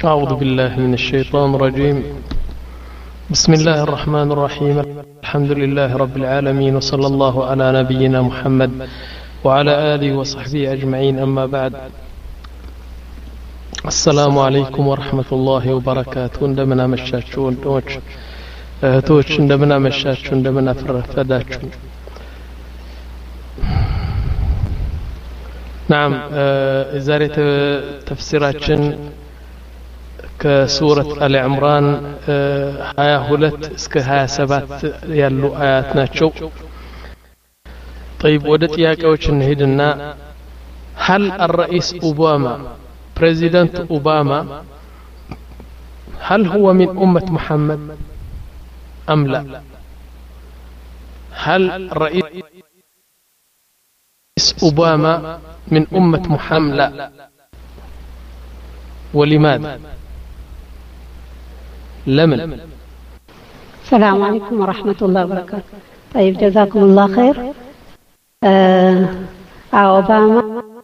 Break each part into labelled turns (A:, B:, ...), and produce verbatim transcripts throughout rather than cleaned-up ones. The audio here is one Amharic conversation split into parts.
A: أعوذ بالله من الشيطان الرجيم. بسم الله الرحمن الرحيم. الحمد لله رب العالمين، وصلى الله على نبينا محمد وعلى آله وصحبه أجمعين. أما بعد، السلام عليكم ورحمة الله وبركاته. عندما مشاتشون دوش توش عندما مشاتشون عندما فرفداتشون. نعم، زارت تفسيراتشن كسورة آل عمران هاي هولت اسك هاي سبات يالو آيات ناتشو. طيب ودت ياك اوش نهيدنا، هل الرئيس أوباما بريزيدنت أوباما هل هو من أمة محمد أم لا؟ هل الرئيس أوباما من أمة محمد؟ لا. ولماذا؟ لمن؟
B: السلام عليكم ورحمة الله وبركاته. طيب جزاكم الله خير. آه أوباما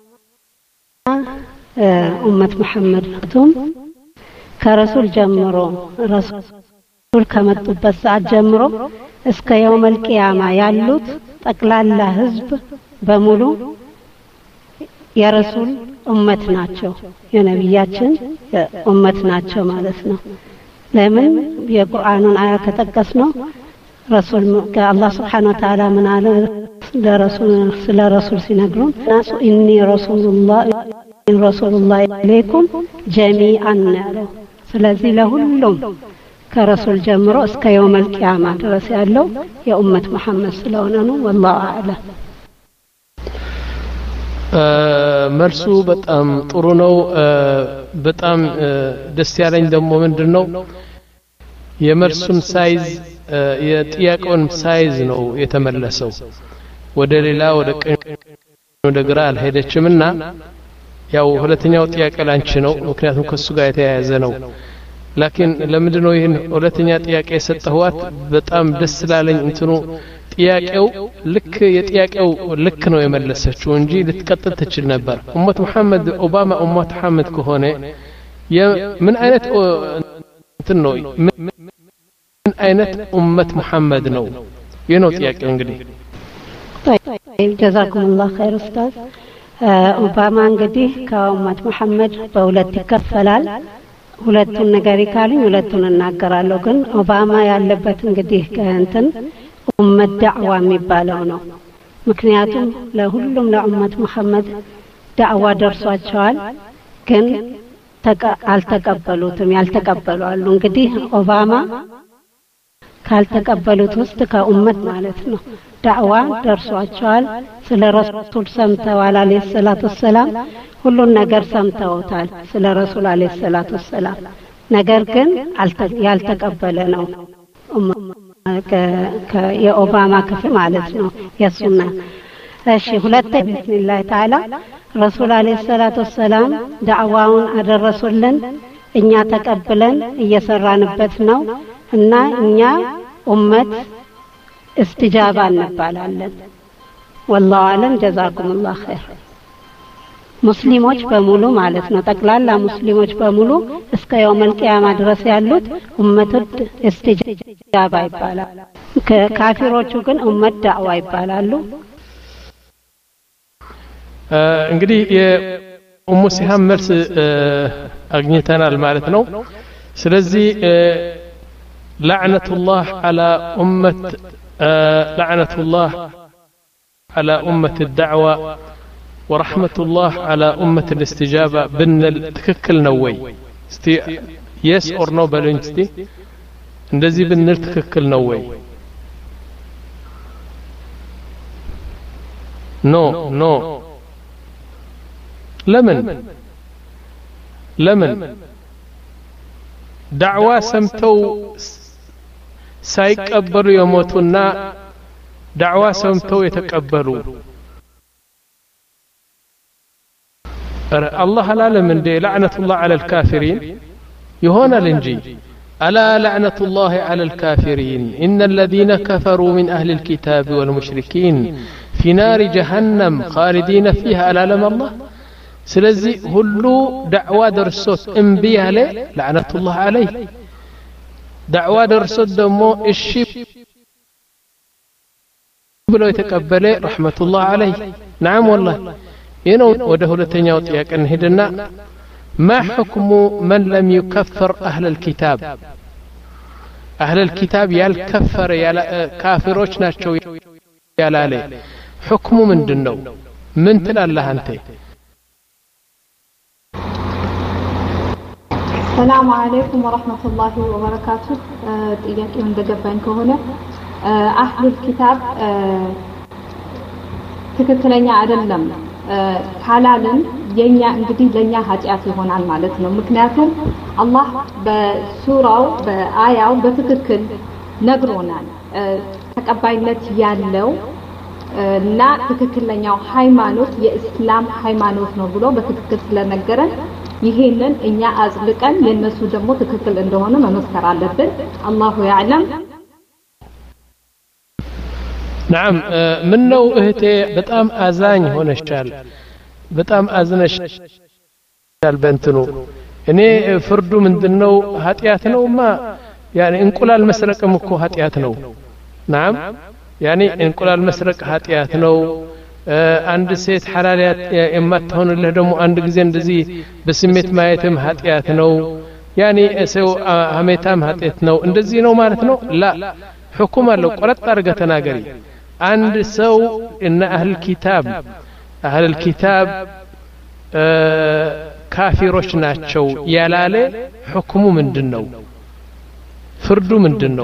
B: آه أمة محمد فتوم كرسول جمرو، رسول كما تبسعت جمرو اسك يوم القيامة يالوت تقلال هزب بمولو يا رسول أمة ناتشو يا نبياتشن أمة ناتشو مالتنا. لمن የቁርአን አያ ከተቀስነው ረሱል ከአላህ Subhanahu Wa Ta'ala ምን አለ ለረሱል ስለ ረሱል ሲነግሩን ናሱ ኢኒ ረሱሉላህ ረሱሉላህ ኢለይኩም ጀሚአን ያለው። ስለዚህ ለሁሉም ከረሱል ጀምሮ እስከ የውመል ቂያማ ድረስ ያለው የኡመት መሐመድ ስለሆነ ነው። والله اعلم።
A: መልሱ በጣም ጥሩ ነው። በጣም ደስ ያለኝ ደግሞ ምንድነው የመልሱን ሳይዝ የጥያቄውን ሳይዝ ነው የተመለሰው። ወደ ሌላ ወደ ቀኝ ወደ ግራ አልሄደችምና ያው ሁለተኛው ጥያቄ ላንቺ ነው፣ ምክንያቱም ከሱ ጋር የተያያዘ ነው። ላኪን ለምንድነው ይሄን ሁለተኛ ጥያቄ የሰጠኋት? በጣም ደስ ስላለኝ እንትኑ ጥያቄው ልክ የጥያቄው ልክ ነው የመለሰችው እንጂ ልትቀጥል ትችል ነበር። ኡመት መሐመድ ኦባማ ኡመት መሐመድ ከሆነ ምን አይነት እንትን ነው? ምን አይነት ኡመት መሐመድ ነው? ይሄ ነው ጥያቄው እንግዲህ።
B: طيب جزاكم الله خير استاذ። ኦባማ እንግዲህ ከኡመት መሐመድ በሁለት ይከፈላል። ሁለቱን ነገር ይካልኝ ሁለቱን እናገራለሁ። ግን ኦባማ ያለበት እንግዲህ ከእንትን ኡመት ዳዕዋ የሚባለው ነው። ምክንያቱም ለሁሉም ለኡመት መሐመድ ዳዕዋ ደርሷቸዋል፣ ግን አልተቀበሉትም። ያልተቀበሉ አሉ። እንግዲህ ኦባማ ካልተቀበሉት ውስጥ ከኡመት ማለት ነው። ዳዕዋ ደርሷቸዋል፣ ስለ ረሱል ሰምተዋል አለይሂ ሰላቱ ሰላም፣ ሁሉን ነገር ሰምተውታል ስለ ረሱል አለይሂ ሰላቱ ሰላም። ነገር ግን ያልተቀበለ ነው የኦባማ ክፍል ማለት ነው የሱና። እሺ ሁለተኛ ቢስሚላህ ተዓላ ረሱል አለይሂ ሰላቱ ሰላም ዳዕዋውን አደረሱልን፣ እኛ ተቀብለን እየሰራንበት ነው እና እኛ ኡመት استجابة እንባላለን። والله اعلم جزاكم الله خير። ሙስሊሞች በሙሉ ማለት ነው ጠቅላላ ሙስሊሞች በሙሉ እስከ የውመል ቂያማ ድረስ ያሉት ኡመት ኢስቲጃባ ይባላል። ካፊሮቹ ግን ኡመት ዳዕዋ ይባላሉ።
A: እንግዲህ የኡሙ ሲሃም መልስ አግኝተናል ማለት ነው። ስለዚህ لعنة على أمة لعنة الله على أمة الدعوة ورحمة الله على أمة الاستجابة بن التككل نووي استي yes or no بالانستي እንደዚህ ብንል ትክክል ነው ወይ? ኖ ኖ ለምን ለምን ዳዕዋ ሰምተው ሳይቀበሉ የሞቱና ዳዕዋ ሰምተው የተቀበሉ الله አላለም እንደ لعنة على الكافرين يهون الانجي ألا لعنة الله على الكافرين إن الذين كفروا من أهل الكتاب والمشركين في نار جهنم خالدين فيها ألا لم الله ስለዚህ ሁሉ ዳዕዋ ደርሶት እምቢ ያለ ለዓነቱላህ ዐለይህ ዳዕዋ ደርሶት ደግሞ እሺ ብሎ የተቀበለ ረሕመቱላህ ዐለይህ نعم والله ይነው ወደ ሁለተኛው ጥያቄ እንሄድና ما حكم من لم يكفر أهل الكتاب أهل الكتاب يالكفر يال كافروች ናቸው ያላለ حكم ምንድነው ምን ትላለህ አንተ
C: السلام عليكم ورحمة الله وبركاته ጥያቄው እንደገባኝ ከሆነ أهل الكتاب ትክክለኛ አይደለም ካላልን የኛ እንግዲህ ለኛ ኃጢያት ይሆናል ማለት ነው ምክንያቱም አላህ በሱራው በአያው በትክክል ነግሮናል ተቀባይነት ያለው እና ትክክለኛው ሃይማኖት የእስላም ሃይማኖት ነው ብሎ በትክክል ስለነገረን ይሄንን እኛ አጽድቀን የነሱ ደግሞ ትክክል እንደሆነ መመስከር አለብን አላሁ ያዕለም
A: نعم منو اهتي بتام ازاኝ ሆነሻል በጣም አዝነሻል በእንትኑ እኔ ፍርዱ ምንድነው ኃጢያት ነውማ يعني እንቁላል መስረቅም እኮ ኃጢያት ነው نعم يعني እንቁላል መስረቅ ኃጢያት ነው አንድ ሴት ሐላል የማትሆንልህ ደግሞ አንድ ጊዜ እንደዚህ በስሜት ማየትም ኃጢያት ነው يعني ሰው ሀሜታም ኃጢያት ነው እንደዚህ ነው ማለት ነው ላ حكم አለው ቆረጥ አድርገህ ተናገሪ عند سو إن أهل الكتاب أهل الكتاب آه كافروش ناتشو يالالي حكمو من دنو فردو من دنو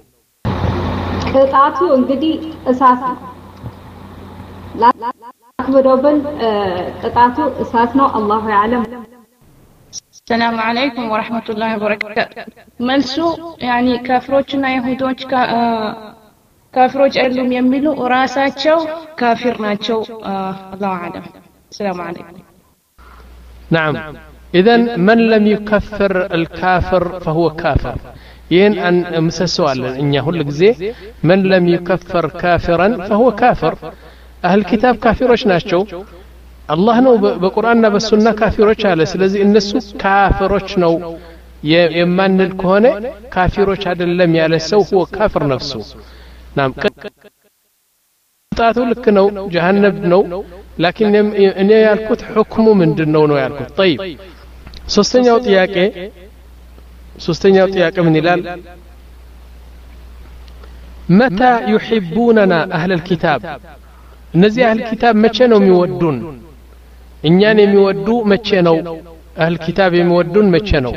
C: قطعتو انقدي أساسا لا أكبرابن قطعتو أساسنا الله يعلم
D: السلام عليكم ورحمة الله وبركاته ملسو يعني كافروشنا يهودوش كا آه كافروج علم يملوا وراساتشو كافر ناتشو آه الله أعلم السلام عليكم
A: نعم إذن من لم يكفر الكافر فهو كافر ين أن مسسوال إن يقول لك زي من لم يكفر كافرا فهو كافر أهل الكتاب كافروش ناتشو الله نو بقرآننا بالسنة كافروش على سلزي النسو كافروش نو يمان الكهنة كافروش هذا اللم يالسو هو كافر نفسه نعم قطعته لك نو جهنم نو لكن እኔ ያልኩት حكمه ምንድነው ነው ያልኩት طيب ሶስተኛው ጥያቄ ሶስተኛው ጥያቄ ምን ይላል متى يحبوننا اهل الكتاب እነዚህ اهل الكتاب መቼ ነው የሚወዱን እኛን የሚወዱ መቼ ነው اهل الكتاب የሚወዱን መቼ ነው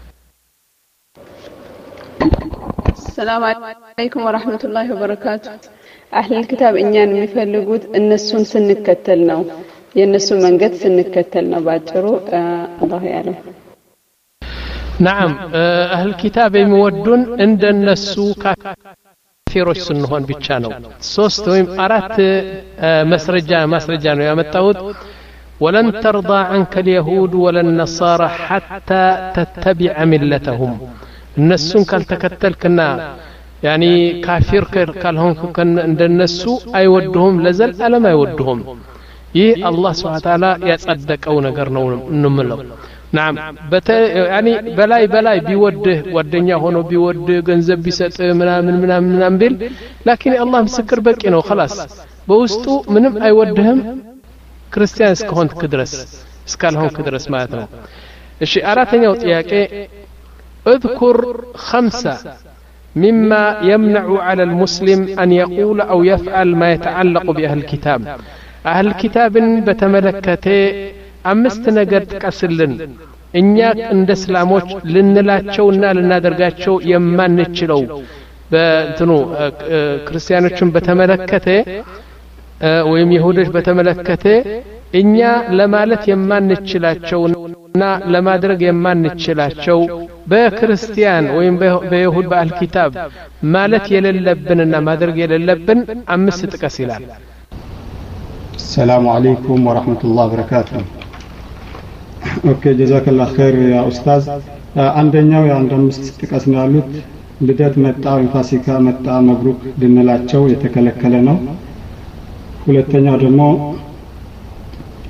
E: السلام عليكم ورحمة الله وبركاته أهل الكتاب إنيان مفلقود النسون سنكتلنا ينسو منقد سنكتلنا باجرو آه الله يعلم
A: نعم أهل الكتاب يمودون عند النسو كافروش سنهون بيتشانو سوست ويم أرات آه مسرجان مسرجان يا متعود ولن ترضى عنك اليهود ولا النصارى حتى تتبع ملتهم النسون كالتكتلكنا يعني كافر كالهم كن عند النسو أي ودهم لزل ألا ما يودهم ي الله سبحانه وتعالى يصدق أو نجرنا نملو نعم بت يعني بلاي بلاي بيوده ودنيا هونو بيوده جنزب بيسات منا من منا من أمبل لكن الله مسكر بكينه خلاص بوستو منهم أي ودهم كريستيان سكون كدرس سكالهم كدرس ماتنا الشيء أراتني وطياك اذكر خمسة مما يمنع على المسلم أن يقول أو يفعل ما يتعلق بأهل الكتاب أهل الكتاب بتملكته أمست نجد كسلن إنياك عند سلاموش لنلاتشونا لنادرجاتشو يمان نتشلو بتنو كريستيانوشن بتملكته ويم يهودش بتملكته إنيا لمالت يمان نتشلاتشونا لمادرج يمان نتشلاتشو بكريستيان ويم بيهود بأهل الكتاب مالت يللبننا مادرج يللبن أمست كسلان
F: السلام عليكم ورحمة الله وبركاته. اوكي جزاك الله خير يا استاذ. አንደኛው የአንድ አምስት ጥቅስ ነው ያሉት ልደት መጣ ወይም ፋሲካ መጣ መብሩክ ልንላቸው የተከለከለ ነው። ሁለተኛው ደግሞ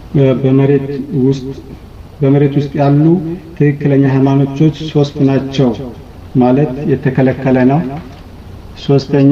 F: በመሬት ውስጥ በመሬት ውስጥ ያሉ ትክክለኛ ሃይማኖቶች ሶስት ናቸው ማለት የተከለከለ ነው። ሶስተኛ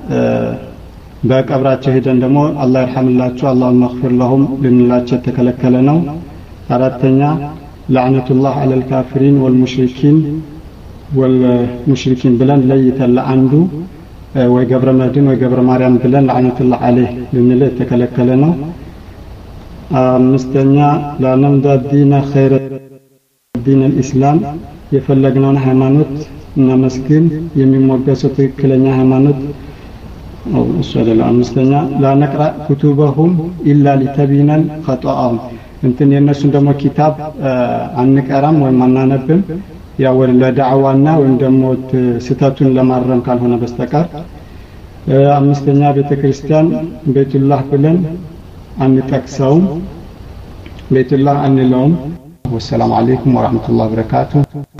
F: በቀብራቸው ሄደን ደግሞ አላህ ይርሐምላቸው አላህ መግፊር ለሁም ልንላቸው የተከለከለ ነው። አራተኛ ለعنቱላህ ዐለል ካፊሪን ወልሙሽሪኪን ወልሙሽሪኪን ብለን ለይተን ለአንዱ ወይ ገብረ መድን ወይ ገብረ ማርያም ብለን ለعنቱላህ ዐለይህ ልንል የተከለከለ ነው። አምስተኛ ለነምዳ ዲነ ኸይረ ዲን الاسلام የፈለግነውን ሃይማኖት እና መስጊን የሚሞገሰው ትክክለኛ ሃይማኖት ነው። እሱደለ አምስተኛ ላነቅራ ኩቱበሁም ኢላ ሊተቢነል ኸጣአሁም እንትን የነሱን ደግሞ ኪታብ አንቀራም ወይም አናነብም ያው ለዳዕዋና ወይም ደግሞ ስተቱን ለማረም ካልሆነ በስተቀር። አምስተኛ ቤተክርስቲያን ቤቱላህ ብለን አንጠቅሰውም ቤቱላህ አንለውም። ወሰላሙ አለይኩም ወራህመቱላሂ ወበረካቱ።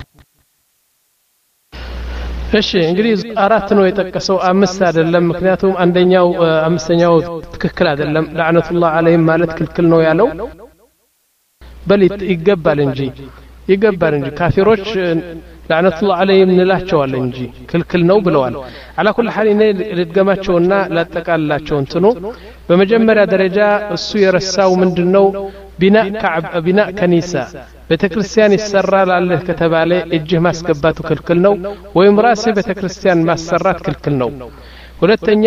A: እሺ እንግዲህ አራት ነው የጠቀሰው አምስት አይደለም። ምክንያቱም አንደኛው አምስተኛው ትክክል አይደለም። ለعنቱላህ ዐለይሂም ማለት ክልክል ነው ያለው በል ይገባል እንጂ ይገባል እንጂ ካፊሮች ለعنቱላህ ዐለይሂም እንላቸዋለን እንጂ ክልክል ነው ብለዋል። على كل حال እኔ ልድገማቸውና ላጠቃላቸው እንትኑ በመጀመሪያ ደረጃ እሱ የረሳው ምንድነው ቢናእ ከዕብ ቢናእ ከኒሳ ቤተክርስቲያን ይሰራል አለ ከተባለ እጅህ ማስገባቱ ክልክል ነው ወይም ራስ ቤተክርስቲያን ማሰራት ክልክል ነው። ሁለተኛ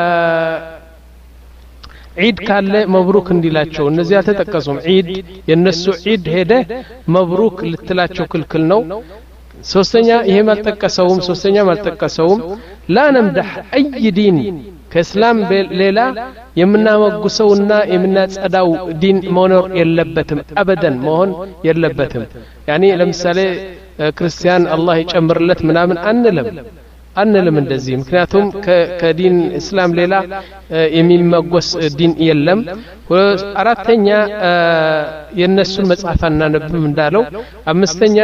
A: ዒድ ካለ መብሩክ እንዲላቸው እነዚህ አልተጠቀሱም። ዒድ የነሱ ዒድ ሄደ መብሩክ ልትላቸው ክልክል ነው። ሶስተኛ ይሄም አልተጠቀሰውም። ሶስተኛ አልተጠቀሰውም ላ ነምደህ አይ ዲን ከእስላም ሌላ የምናመጉሰውና የምናጸዳው ዲን መኖር የለበትም አበደን መሆን የለበትም። ያኒ ለምሳሌ ክርስቲያን አላህ ይጨምርለት ምናምን አንልም አንልም እንደዚህ። ምክንያቱም ከዲን እስላም ሌላ የሚመጎስ ዲን የለም። አራተኛ የነሱን መጽሐፍ አናነብም እንዳለው። አምስተኛ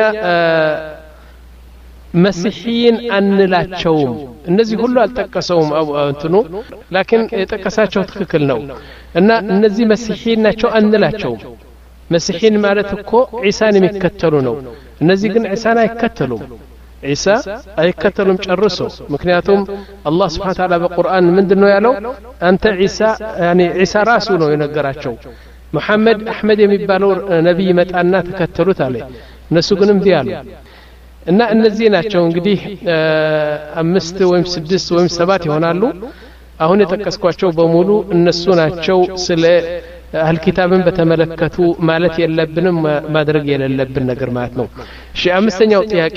A: መስሂን አንላቸውም። እነዚህ ሁሉ አልጠቀሰውም እንትኑ ላኪን የጠቀሳቸው ትክክል ነው እና እነዚህ መስሂን ናቸው አንላቸውም። መስሂን ማለት እኮ ዒሳን የሚከተሉ ነው። እነዚህ ግን ዒሳን አይከተሉም። ዒሳ አይከተሉም ጨርሶ። ምክንያቱም አላህ Subhanahu Ta'ala በቁርአን ምንድነው ያለው? አንተ ዒሳ ያኒ ዒሳ ራሱ ነው የነገራቸው። መሐመድ አህመድ የሚባለው ነብይ መጣና ተከተሉት አለ። እነሱ ግን እምቢ አሉ። እና እነዚህ ናቸው እንግዲህ አምስት ወይም ስድስት ወይም ሰባት ይሆናሉ። አሁን የጠቀስኳቸው በሙሉ እነሱ ናቸው። ስለ አህል ኪታብን በተመለከቱ ማለት የለብንም ማድረግ የሌለብን ነገር ማለት ነው። እሺ አምስተኛው ጥያቄ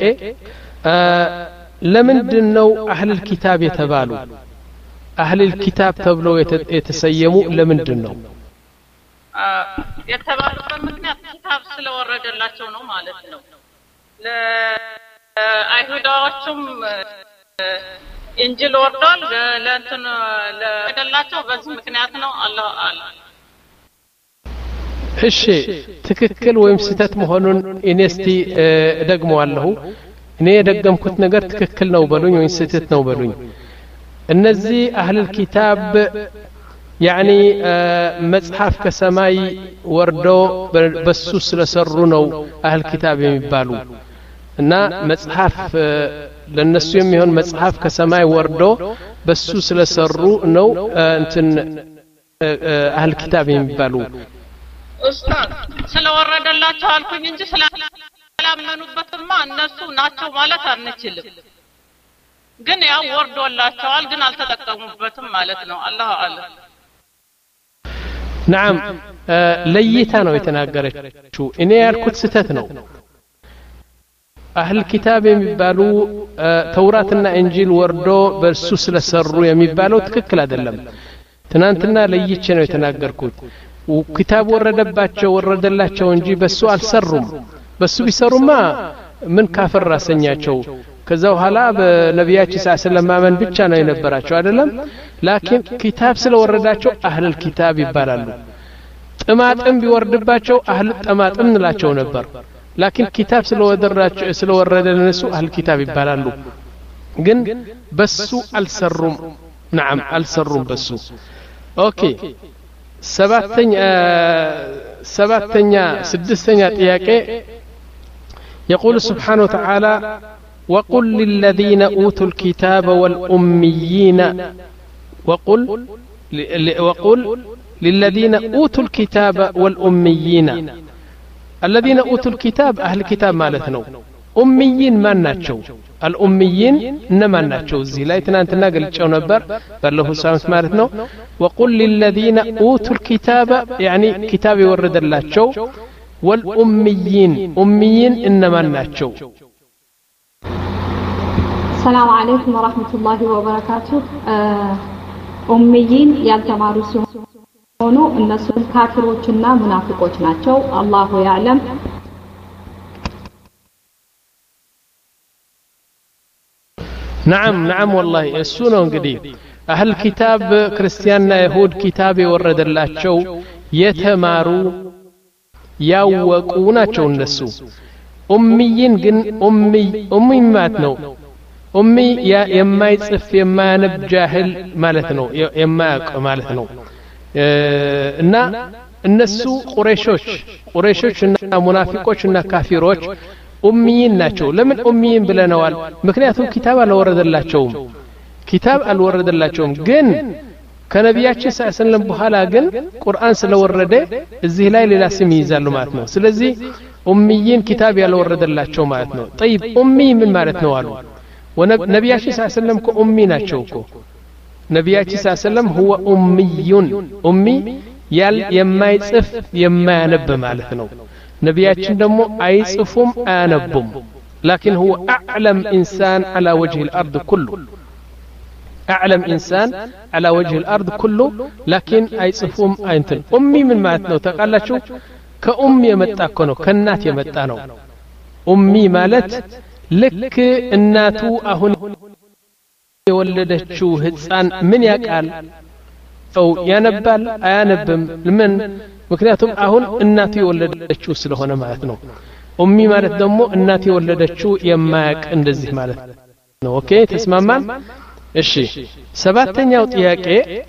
A: ለምንድነው አህል ኪታብ የተባሉ? አህል ኪታብ ተብሎ የተሰየሙ ለምንድነው
G: የተባሉበት ምክንያት ኪታብ ስለወረደላቸው ነው ማለት ነው። ለአይሁዳዎችም እንጂል ወርዷል ለእንትን ለደላቸው በዚህ ምክንያት ነው። አላህ አለ።
A: እሺ ትክክል ወይም ስህተት መሆኑን ኢኔስቲ ደግመዋለሁ። እኔ የደገምኩት ነገር ትክክል ነው በሉኝ ወይም ስህተት ነው በሉኝ። እነዚህ አህለል ኪታብ ያኒ መጽሐፍ ከሰማይ ወርዶ በሱ ስለሰሩ ነው አህል ኪታብ የሚባሉ እና መጽሐፍ ለነሱ የሚሆን መጽሐፍ ከሰማይ ወርዶ በሱ ስለሰሩ ነው እንትን አህል ኪታብ የሚባሉ።
G: ኡስታዝ ስለወረደላቸው አልኩኝ እንጂ ስላላመኑበትማ እነሱ ናቸው ማለት አንችልም። ግን ያው ወርዶላቸዋል ግን አልተጠቀሙበትም ማለት ነው። አላህ አለ።
A: نعم ለይታ ነው የተናገረችው። እኔ ያልኩት ስህተት ነው። አህል ኪታብ የሚባሉ ተውራትና እንጂል ወርዶ በሱ ስለሰሩ የሚባለው ትክክል አይደለም። ትናንትና ለይቼ ነው የተናገርኩት። ኪታብ ወረደባቸው ወረደላቸው እንጂ በሱ አልሰሩም። በሱ ቢሰሩማ ምን ካፈር ራሰኛቸው? ከዛ በኋላ በነቢያችን ሰለላሁ ዐለይሂ ወሰለም ማመን ብቻ ነው የነበራቸው አይደለም። ላኪን ኪታብ ስለወረዳቸው አህል ኪታብ ይባላሉ። ጥማጥም ቢወርድባቸው አህል ጥማጥም እንላቸው ነበር። ላኪን ኪታብ ስለወረዳቸው ስለወረደ ለነሱ አህል ኪታብ ይባላሉ። ግን በሱ አልሰሩም። نعم አልሰሩም በሱ። ኦኬ ሰባተኛ سبعتنيا سدستنيا طياقه يقول سبحانه وتعالى وقل للذين أوتوا الكتاب والأميين وقل وقل للذين أوتوا الكتاب والأميين الذين أوتوا الكتاب أهل الكتاب مالتنا أميين ما ناتشو الأميين إنما ناتشو زي لا يتنانتنا قلتشو نبر بل له سامت مالتنا وقل للذين أوتوا الكتاب يعني كتاب يورد اللاتشو والأميين أميين إنما ناتشو.
C: السلام عليكم ورحمة الله وبركاته. أميين يالتمارو ሲሆኑ እነሱ ካፊሮችና ሙናፊቆች ናቸው አላሁ ያለም
A: نعم نعم والله እሱ ነው እንግዲህ አህል ኪታብ ክርስቲያንና ይሁድ ኪታብ የወረደላቸው የተማሩ ያወቁ ናቸው እነሱ ኡሚይን ግን ኡሚ ኡሚ ማለት ነው ኡሚ የማይጽፍ የማያነብ ጃሂል ማለት ነው የማያውቅ ማለት ነው እና እነሱ ቁረይሾች ቁረይሾችና ሙናፊቆችና ካፊሮች ኡሚይን ናቸው ለምን ኡሚይን ብለናል ምክንያቱም ኪታብ አልወረደላቸውም ኪታብ አልወረደላቸውም ግን ከነቢያችን ሰለላሁ በኋላ ግን ቁርአን ስለወረደ እዚህ ላይ ሌላ ስም ይይዛሉ ማለት ነው ስለዚህ ኡሚይን ኪታብ ያልወረደላቸው ማለት ነው طيب ኡሚ ምን ማለት ነው አሉ ወነቢያችን ሰለላሁ እኮ ኡሚ ናቸው እኮ ነቢያችን ሰለላሁ هو ኡሚዩን ኡሚ ያል የማይጽፍ የማያነብ ማለት ነው ነቢያችን ደግሞ አይጽፉም አያነቡም لكن هو أعلم إنسان على وجه الأرض كله أعلم إنسان على وجه الأرض كله لكن أيصفهم أنتن أمي من ما أتنو تقالشو كأمي يمتاكونو كالنات يمتانو أمي مالت لك الناتو أهن يولدتشو هتسان من يقال أو ينبال أيانبم لمن مكنياتهم أهن الناتو يولدتشو سلهونا ما أتنو أمي مالت دمو الناتو يولدتشو يماك اندزيه مالت أوكي تسمعمان እሺ ሰባተኛው ጥያቄ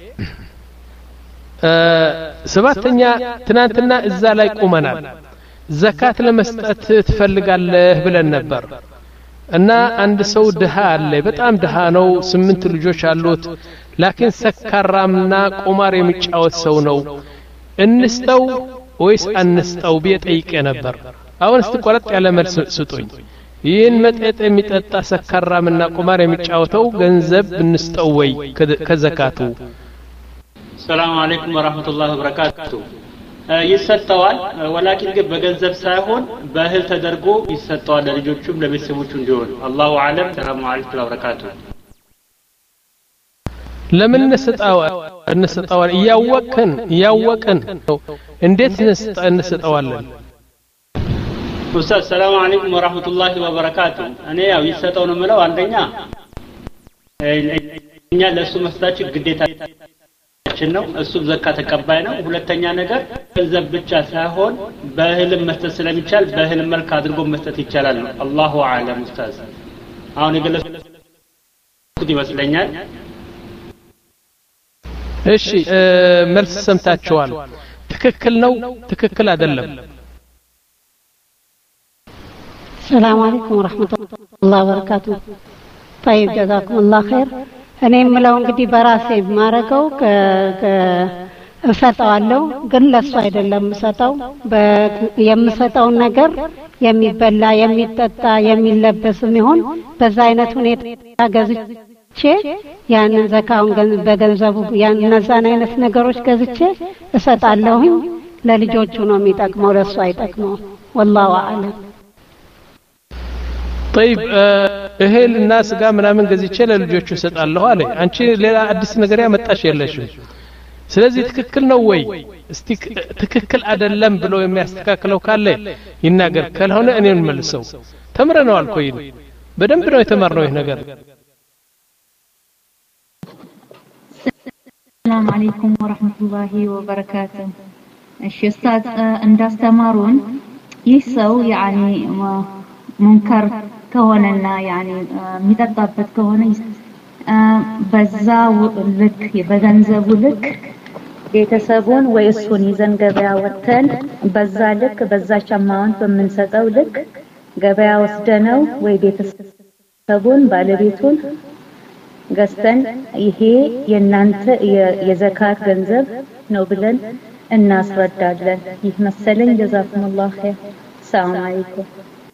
A: ሰባተኛ ትናንትና እዛ ላይ ቆመናል ዘካት ለመስጠት ትፈልጋለህ ብለን ነበር እና አንድ ሰው ድሃ አለ በጣም ድሃ ነው ስምንት ልጆች አሉት ላኪን ሰካራምና ቁማር የሚጫወት ሰው ነው እንስጠው ወይስ አንስጠው ቢጠይቀ ነበር አሁን እስቲ ቆረጥ ያለ መልስ ስጡኝ ይህን መጠጥ የሚጠጣ ሰካራምና ቁማር የሚጫወተው ገንዘብ እንስጠው ወይ ከዘካቱ
H: ሰላም አለይኩም ወራህመቱላሂ ወበረካቱ ይሰጣዋል ወላኪን ግን በገንዘብ ሳይሆን በእህል ተደርጎ ይሰጣዋል ለልጆቹም ለቤተሰቦቹ እንዲሆን አላሁ አለም ሰላም አለይኩም ወበረካቱ
A: ለምን እንሰጣዋል እንሰጣዋል ያወቀን ያወቀን እንዴት እንሰጣዋለን ኡስታዝ ሰላም አለይኩም ወራህመቱላሂ ወበረካቱ እኔ ያው ይሰጣው ነው ማለት አንደኛ እኛ ለሱ መስጠታችን ግዴታችን ነው እሱ ዘካ ተቀባይ ነው ሁለተኛ ነገር ገንዘብ ብቻ ሳይሆን በእህልም መስጠት ስለሚቻል በእህል መልክ አድርጎ መስጠት ይቻላል አላሁ አለም ኡስታዝ አሁን የገለጽኩት ይመስለኛል እሺ መልስ ሰምታችኋል ትክክል ነው ትክክል አይደለም
B: السلام عليكم ورحمة الله وبركاته طيب جزاكم الله خير أنا ملاو እንግዲህ በራሴ ማረገው እሰጣለሁ ግን ለሱ አይደለም የምሰጠው የምሰጠው ነገር የሚበላ የሚጠጣ የሚለበስም ይሁን በዛ አይነት ሁኔታ ገዝቼ ያንን ዘካውን በገንዘቡ ያን እነዛን አይነት ነገሮች ገዝቼ እሰጣለሁ ለልጆቹ ነው የሚጠቅመው ለሱ አይጠቅመው والله اعلم
A: طيب እህል እና ስጋ ምናምን ገዝቼ ለልጆቹ እሰጣለሁ አለ አንቺ ሌላ አዲስ ነገር ያመጣሽ የለሽም ስለዚህ ትክክል ነው ወይ እስቲ ትክክል አይደለም ብሎ የሚያስተካክለው ካለ ይናገር ካልሆነ እኔን መልሰው ተምረናል አልኩኝ በደንብ ነው የተማርነው ይሄ ነገር
I: السلام عليكم ورحمة الله وبركاته እሺ ኡስታዝ እንዳስተማሩን ይህ ሰው يعني منكر ከሆነና يعني የሚጠጣበት ከሆነ በዛው ልክ በገንዘቡ ልክ ቤተሰቡን ወይ እሱን ይዘን ገበያ ወተን በዛ ልክ በዛች አማውንት በምንሰጠው ልክ ገበያ ወስደነው ወይ ቤተሰቡን ባለቤቱን ገዝተን ይሄ የናንተ የዘካት ገንዘብ ነው ብለን እናስረዳለን። ይህ መሰለኝ። ጀዛኩሙላህ ኸይር። ሰላም አለይኩም።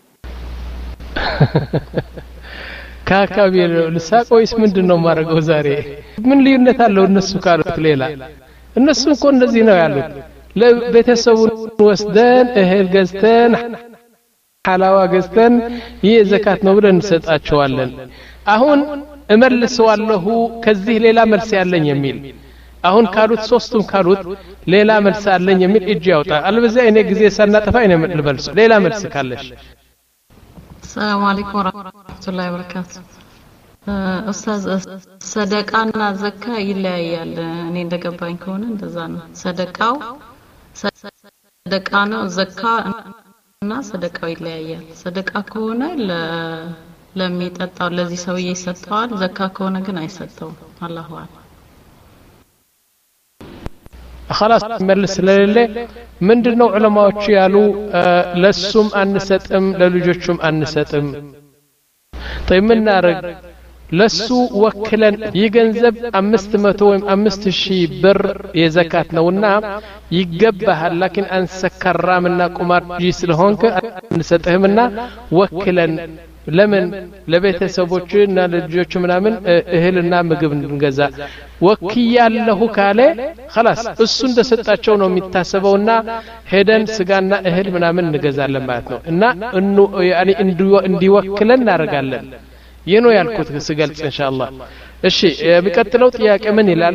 A: ካካቢር ልሳቅ ወይስ ምንድነው ማረገው ዛሬ? ምን ልዩነት አለው እነሱ ካሉት ሌላ? እነሱ እኮ እንደዚህ ነው ያሉት። ለቤተሰቡን ወስደን እህል ገዝተን ሐላዋ ገዝተን ይህ ዘካት ነው ብለን እንሰጣቸዋለን። አሁን እመልሰዋለሁ ከዚህ ሌላ መልስ ያለኝ የሚል አሁን ካሉት ሶስቱም ካሉት ሌላ መልስ አለኝ የሚል እጅ ያውጣ። አልበዚያ እኔ ጊዜ ሳናጠፋ እኔ ልመልስ ሌላ መልስ ካለሽ።
J: ሰላም አለይኩም ወራህመቱላሂ ወበረካቱ። ኡስታዝ ሰደቃና ዘካ ይለያያል። እኔ እንደገባኝ ከሆነ እንደዛ ነው። ሰደቃው ሰደቃ ነው፣ ዘካ እና ሰደቃው ይለያያል። ሰደቃ ከሆነ ለ ለሚጠጣው ለዚህ ሰውዬ ይሰጣል። ዘካ ከሆነ ግን አይሰጠውም። አላሁ አለ
A: خلاص መልስ ስለሌለ ምንድነው ዑለማዎቹ ያሉ ለሱም አንሰጥም ለልጆቹም አንሰጥም። طيب ምን እናርግ? ለሱ ወክለን ይገንዘብ አምስት መቶ ወይም አምስት ሺህ ብር የዘካት ነውና ይገባሃል። ላኪን አንሰከራምና ቁማር ጂ ስለሆንክ አንሰጥህምና ወክለን ለምን ለቤተሰቦችና ለልጆች ምናምን እህልና ምግብ እንገዛ ወክያለሁ ካለ خلاص እሱ እንደሰጣቸው ነው የሚታሰበውና ሄደን ስጋና እህል ምናምን እንገዛለን ማለት ነው። እና እኑ ያኒ እንዲወክለን እናደርጋለን። ይህ ነው ያልኩት ስገልጽ ኢንሻአላህ። እሺ የሚቀጥለው ጥያቄ ምን ይላል?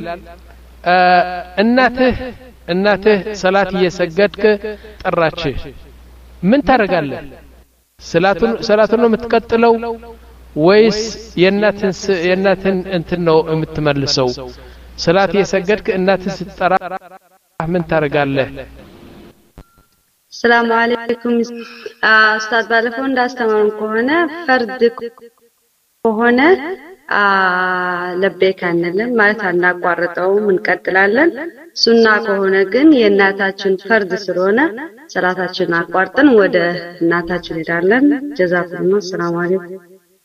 A: እናትህ እናትህ ሰላት እየሰገድክ ጠራችህ ምን ታደርጋለህ? ሰላቱን ሰላቱን ነው የምትቀጥለው ወይስ የእናትን የእናትን እንትን ነው የምትመልሰው? ሰላት እየሰገድክ እናትህ ስትጠራ ምን ታደርጋለህ?
K: ሰላም አለይኩም ኡስታዝ። ባለፈው እንዳስተማሩን ከሆነ ፈርድ ከሆነ ለበይክ አንልም ማለት አናቋርጠውም፣ እንቀጥላለን። ሱና ከሆነ ግን የእናታችን ፈርድ ስለሆነ ሰላታችን አቋርጠን ወደ እናታችን ሄዳለን። ጀዛኩሙላህ። ሰላም አለይኩም።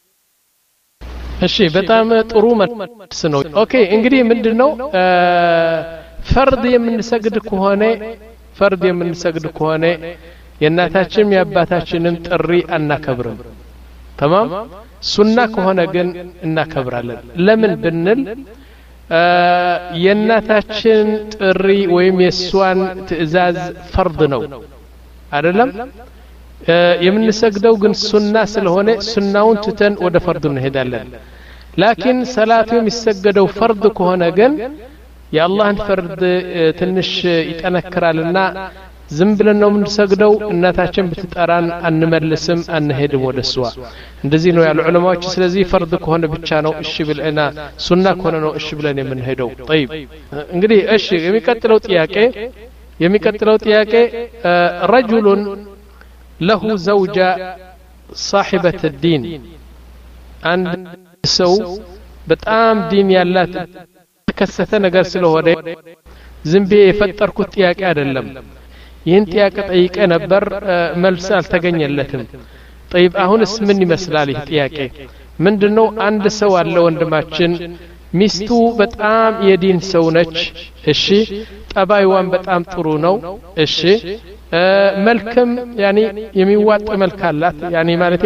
A: እሺ በጣም ጥሩ መልስ ነው። ኦኬ እንግዲህ ምንድነው ፈርድ የምንሰግድ ከሆነ ፈርድ የምንሰግድ ከሆነ የእናታችንም የአባታችንም ጥሪ አናከብርም። تمام ሱና ከሆነ ግን እናከብራለን። ለምን ብንል የእናታችን ጥሪ ወይም የሷን ትእዛዝ ፈርድ ነው አይደለም። የምንሰግደው ግን ሱና ስለሆነ ሱናውን ትተን ወደ ፈርዱ እንሄዳለን። ላኪን ሰላቱ የሚሰገደው ፈርድ ከሆነ ግን የአላህን ፈርድ ትንሽ ይጠነክራልና ዝም ብለን ነው የምንሰግደው። እናታችን ብትጠራን አንመልስም፣ አንሄድም ወደሷ። እንደዚህ ነው ያሉ ዑለማዎች። ስለዚህ ፈርድ ከሆነ ብቻ ነው እሺ ብለና ሱና ከሆነ ነው እሺ ብለን የምንሄደው። طيب እንግዲህ እሺ የሚቀጥለው ጥያቄ የሚቀጥለው ጥያቄ رجل له زوجة صاحبة الدين አንድ ሰው በጣም ዲን ያላት ተከሰተ ነገር ስለሆነ ዝም ብዬ የፈጠርኩት ጥያቄ አይደለም። ይህን ጥያቄ ጠይቀ ነበር መልስ አልተገኘለትም። طيب አሁንስ ምን ይመስላል ይህ ጥያቄ? ምንድነው? አንድ ሰው አለ ወንድማችን ሚስቱ በጣም የዲን ሰው ነች። እሺ ጠባይዋን በጣም ጥሩ ነው። እሺ መልክም ያኒ የሚዋጥ መልክ አላት። ያኒ ማለቴ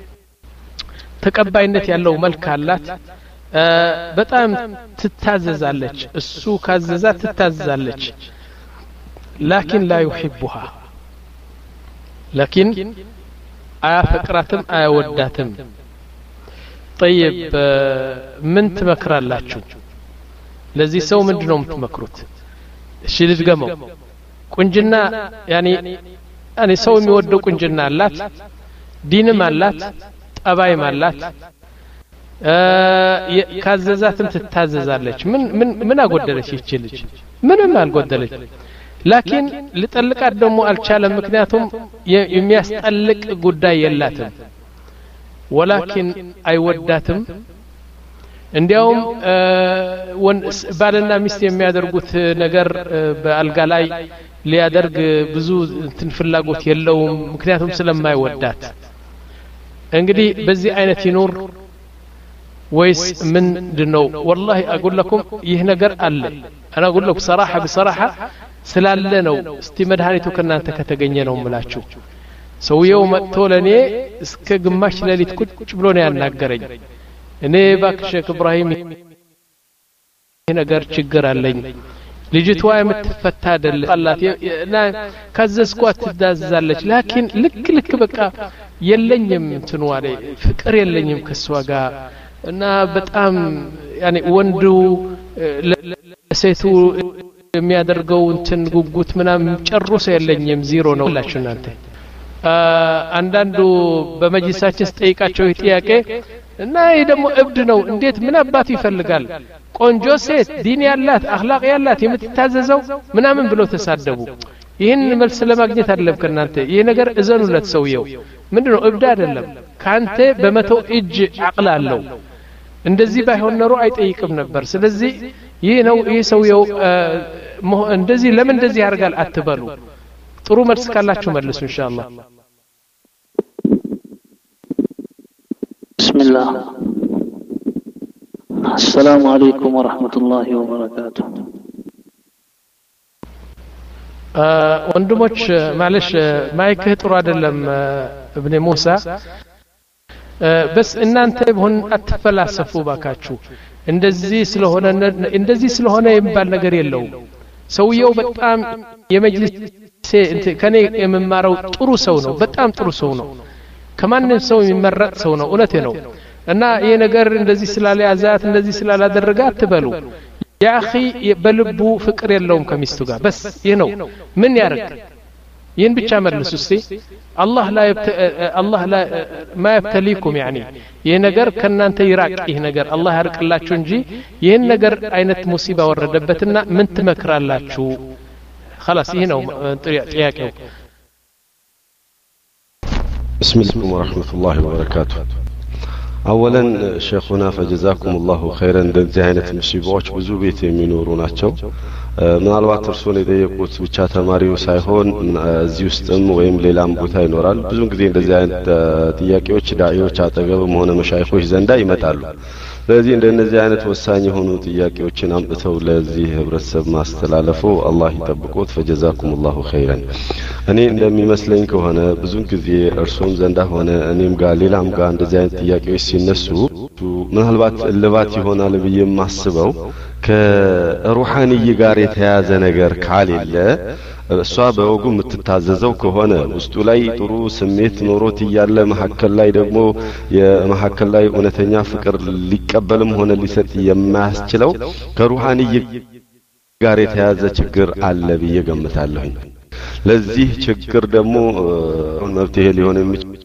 A: ተቀባይነት ያለው መልክ አላት። በጣም ትታዘዛለች። እሱ ካዘዛት ትታዘዛለች። لكن لا يحبها لكن አያፈቅራትም አያወዳትም። طيب ምን ትመክራላችሁ? ለዚህ ሰው ምንድነው የምትመክሩት? እሺ ልድገመው። ቁንጅና ያኒ ያኒ ሰው የሚወደው ቁንጅና አላት፣ ዲንም አላት፣ ጠባይም አላት። ካዘዛትም ትታዘዛለች። ምን ምን ምን አጎደለች ይቺ ልጅ? ምንም አልጎደለች። ላኪን ልጠልቃት ደግሞ አልቻለም። ምክንያቱም የሚያስጠልቅ ጉዳይ የላትም። ወላኪን አይወዳትም። እንዲያውም ባልና ሚስት የሚያደርጉት ነገር በአልጋ ላይ ሊያደርግ ብዙ እንትን ፍላጎት የለውም ምክንያቱም ስለማይወዳት እንግዲህ በዚህ አይነት ይኖር ወይስ ምንድነው والله اقول لكم ይህ ነገር አለ انا اقول لكم صراحه بصراحه ስላለ ነው እስቲ መድኃኒቱ ከናንተ ከተገኘ ነው ምላችሁ ሰውየው መጥቶ ለኔ እስከ ግማሽ ሌሊት ቁጭ ብሎ ነው ያናገረኝ እኔ ባክሽ ኢብራሂም ይህ ነገር ችግር አለኝ ልጅቷ የምትፈታ አይደል አላት እና ከዘስኳት ትዳዛለች ላኪን ልክ ልክ በቃ የለኝም እንትኑ አለ ፍቅር የለኝም ከሷ ጋር እና በጣም ያኔ ወንዱ ለሴቱ የሚያደርገው እንትን ጉጉት ምናምን ጨርሶ የለኝም ዜሮ ነው ላችሁ እናንተ አንዳንዱ በመጅልሳችን ጠይቃቸው ጥያቄ እና ይሄ ደግሞ እብድ ነው እንዴት ምን አባቱ ይፈልጋል ቆንጆ ሴት ዲን ያላት አኽላቅ ያላት የምትታዘዘው ምናምን ብሎ ተሳደቡ ይሄን መልስ ለማግኘት አይደለም ከናንተ ይሄ ነገር እዘኑለት ሰውየው ምንድነው እብድ አይደለም ካንተ በመቶ እጅ አቅል አለው እንደዚህ ባይሆን ኖሮ አይጠይቅም ነበር ስለዚህ ይሄ ነው ይሄ ሰውየው እንደዚህ ለምን እንደዚህ ያርጋል አትበሉ ጥሩ መልስ ካላችሁ መልሱ ኢንሻአላህ
L: بسم الله السلام عليكم ورحمة الله وبركاته
A: ወንድሞች ማለሽ ማይክህ ጥሩ አይደለም ابن موسى በስ እናንተ ቢሆን አትፈላሰፉ ባካችሁ እንደዚህ ስለሆነ እንደዚህ ስለሆነ የሚባል ነገር የለው ሰውየው በጣም የመጅልስ ከኔ የምማረው ጥሩ ሰው ነው በጣም ጥሩ ሰው ነው ከማንም ሰው የሚመረጥ ሰው ነው እውነቴ ነው እና ይሄ ነገር እንደዚህ ስላለ ያዛት እንደዚህ ስላላደረገ አትበሉ ያ اخي በልቡ ፍቅር የለውም ከሚስቱ ጋር በስ ይሄ ነው ምን ያርግ ይሄን ብቻ መልሱ እስቲ አላህ ላ አላህ ላ ما يبتليكم يعني ይሄ ነገር ከናንተ ይራቅ ይሄ ነገር አላህ ያርቅላችሁ እንጂ ይሄን ነገር አይነት ሙሲባ ወረደበትና ምን ትመክራላችሁ خلاص ይሄ ነው ጥያቄው
M: بسم الله ورحمة الله وبركاته أولا شيخنا فجزاكم الله خيرا እንደዚህ አይነት ሙሲባዎች ብዙ ቤት የሚኖሩ ናቸው ምናልባት እርሶን የጠየቁት ብቻ ተማሪው ሳይሆን እዚህ ውስጥም ወይም ሌላም ቦታ ይኖራል ብዙ ጊዜ እንደዚህ አይነት ጥያቄዎች ዳዒዎች አጠገብም ሆነ መሻይኾች ዘንዳ ይመጣሉ ስለዚህ እንደነዚህ አይነት ወሳኝ የሆኑ ጥያቄዎችን አምጥተው ለዚህ ህብረተሰብ ማስተላለፉ አላህ ይጠብቆት فجزاكم الله خيرا እኔ እንደሚመስለኝ ከሆነ ብዙ ጊዜ እርሶም ዘንዳ ሆነ እኔም ጋር ሌላም ጋር እንደዚህ አይነት ጥያቄዎች ሲነሱ ምናልባት እልባት ይሆናል ብዬ ማስበው ከሩሃንይ ጋር የተያዘ ነገር ካሌለ እሷ በወጉ የምትታዘዘው ከሆነ ውስጡ ላይ ጥሩ ስሜት ኖሮት ይያለ መሐከል ላይ ደግሞ የመሐከል ላይ እውነተኛ ፍቅር ሊቀበልም ሆነ ሊሰጥ የማያስችለው ከሩሃንይ ጋር የተያዘ ችግር አለ ብዬ ገምታለሁ ለዚህ ችግር ደግሞ መፍትሄ ሊሆን የሚችለው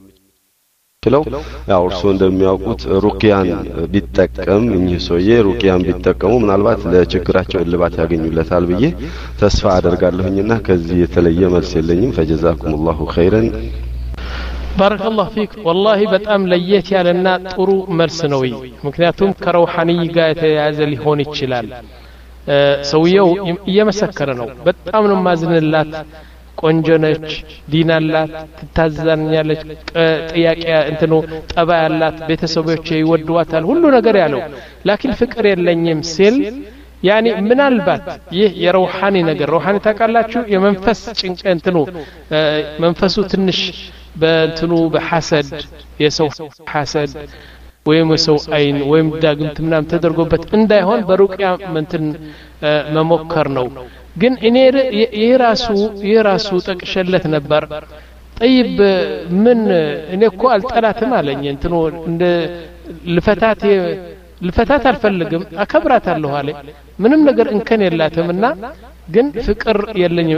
M: ያው እርሶ እንደሚያውቁት ሩቅያን ቢጠቀም እኚህ ሰውዬ ሩቅያን ቢጠቀሙ ምናልባት ለችግራቸው እልባት ያገኙለታል ብዬ ተስፋ አደርጋለሁኝና ከዚህ የተለየ መልስ የለኝም فجزاكم الله خيرا
A: بارك الله فيك والله በጣም ለየት ያለና ጥሩ መልስ ነው ምክንያቱም ከሩሃንይ ጋር የተያያዘ ሊሆን ይችላል ሰውየው እየመሰከረ ነው በጣም ነው ማዝንላት ቆንጆ ነች ዲን አላት ትታዘኛለች ጥያቄ እንትኑ ጠባ ያላት ቤተሰቦቼ ይወዱዋታል ሁሉ ነገር ያለው ላኪን ፍቅር የለኝም ሲል ያኒ ምናልባት ይህ የሩሃኒ ነገር ሩሃኒ ታቃላችሁ የመንፈስ ጭንቀ እንትኑ መንፈሱ ትንሽ በእንትኑ በሐሰድ የሰው ሐሰድ ወይም ሰው አይን ወይም ዳግምት ምናም ተደርጎበት እንዳይሆን በሩቅያ እንትን መሞከር ነው ግን እኔ የራሱ የራሱ ጠቅሸለት ነበር طيب ምን እኔ እኮ አልጠላትም አለኝ እንትኑ እንደ ልፈታት ልፈታት አልፈልግም አከብራታለሁ አለ ምንም ነገር እንከን የላትምና ግን ፍቅር የለኝም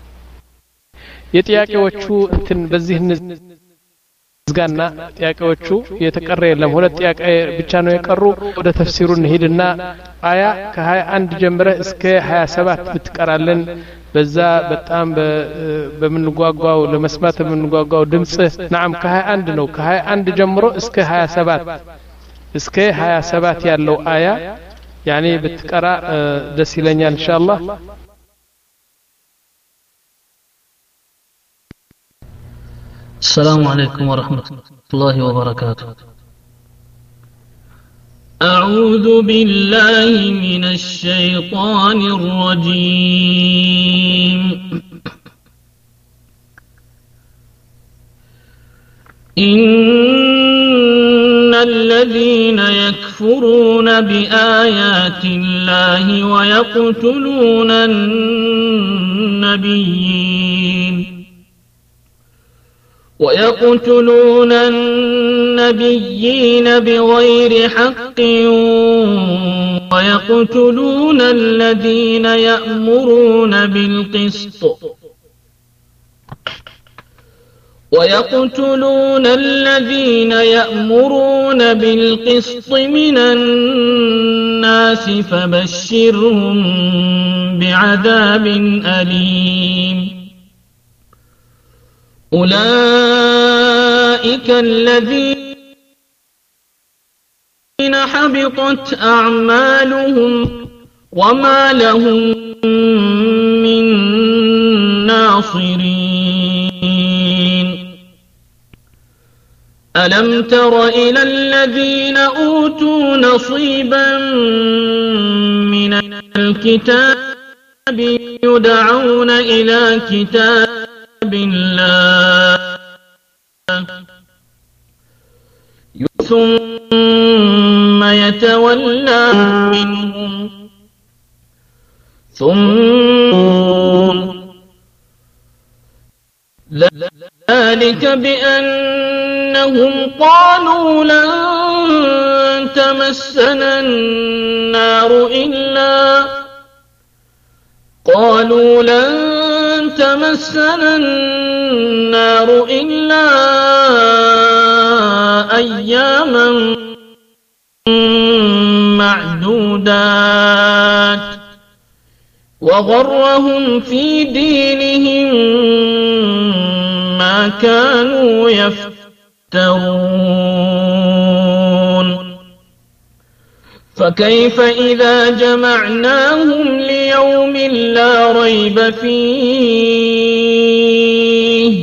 A: የጥያቄዎቹ እንትን በዚህ ዝጋና ጥያቄዎቹ የተቀረ የለም ሁለት ጥያቄ ብቻ ነው የቀሩ ወደ ተፍሲሩ እንሄድና አያ ከ21 ጀምረ እስከ ሃያ ሰባት ብትቀራለን በዛ በጣም በምንጓጓው ለመስማት በምንጓጓው ድምጽ نعم ከ21 ነው ከ21 ጀምሮ እስከ ሃያ ሰባት እስከ ሀያ ሰባት ያለው አያ ያኔ ብትቀራ ደስ ይለኛል ኢንሻአላህ
L: السلام عليكم ورحمة الله وبركاته أعوذ بالله من الشيطان الرجيم إن الذين يكفرون بآيات الله ويقتلون النبيين ويقتلون النبيين بغير حق ويقتلون الذين يأمرون بالقسط ويقتلون الذين يأمرون بالقسط من الناس فبشرهم بعذاب أليم أولئك الذين حبطت أعمالهم وما لهم من ناصرين ألم تر إلى الذين أوتوا نصيبا من الكتاب يدعون إلى كتاب بالله ثم يتولى منهم ثم ذلك بأنهم قالوا لن تمسنا النار إلا قالوا لن تمسنا النار إلا أياما معدودات وغرهم في دينهم ما كانوا يفترون فكيف إذا جمعناهم ليوم لا ريب فيه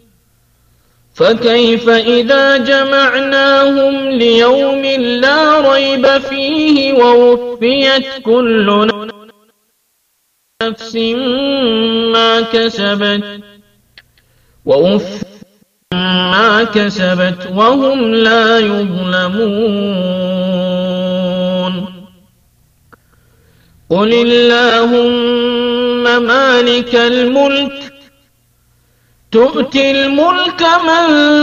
L: فكيف إذا جمعناهم ليوم لا ريب فيه ووفيت كل نفس ما كسبت ووفيت ما كسبت وهم لا يظلمون قل اللهم مالك الملك تؤتي الملك من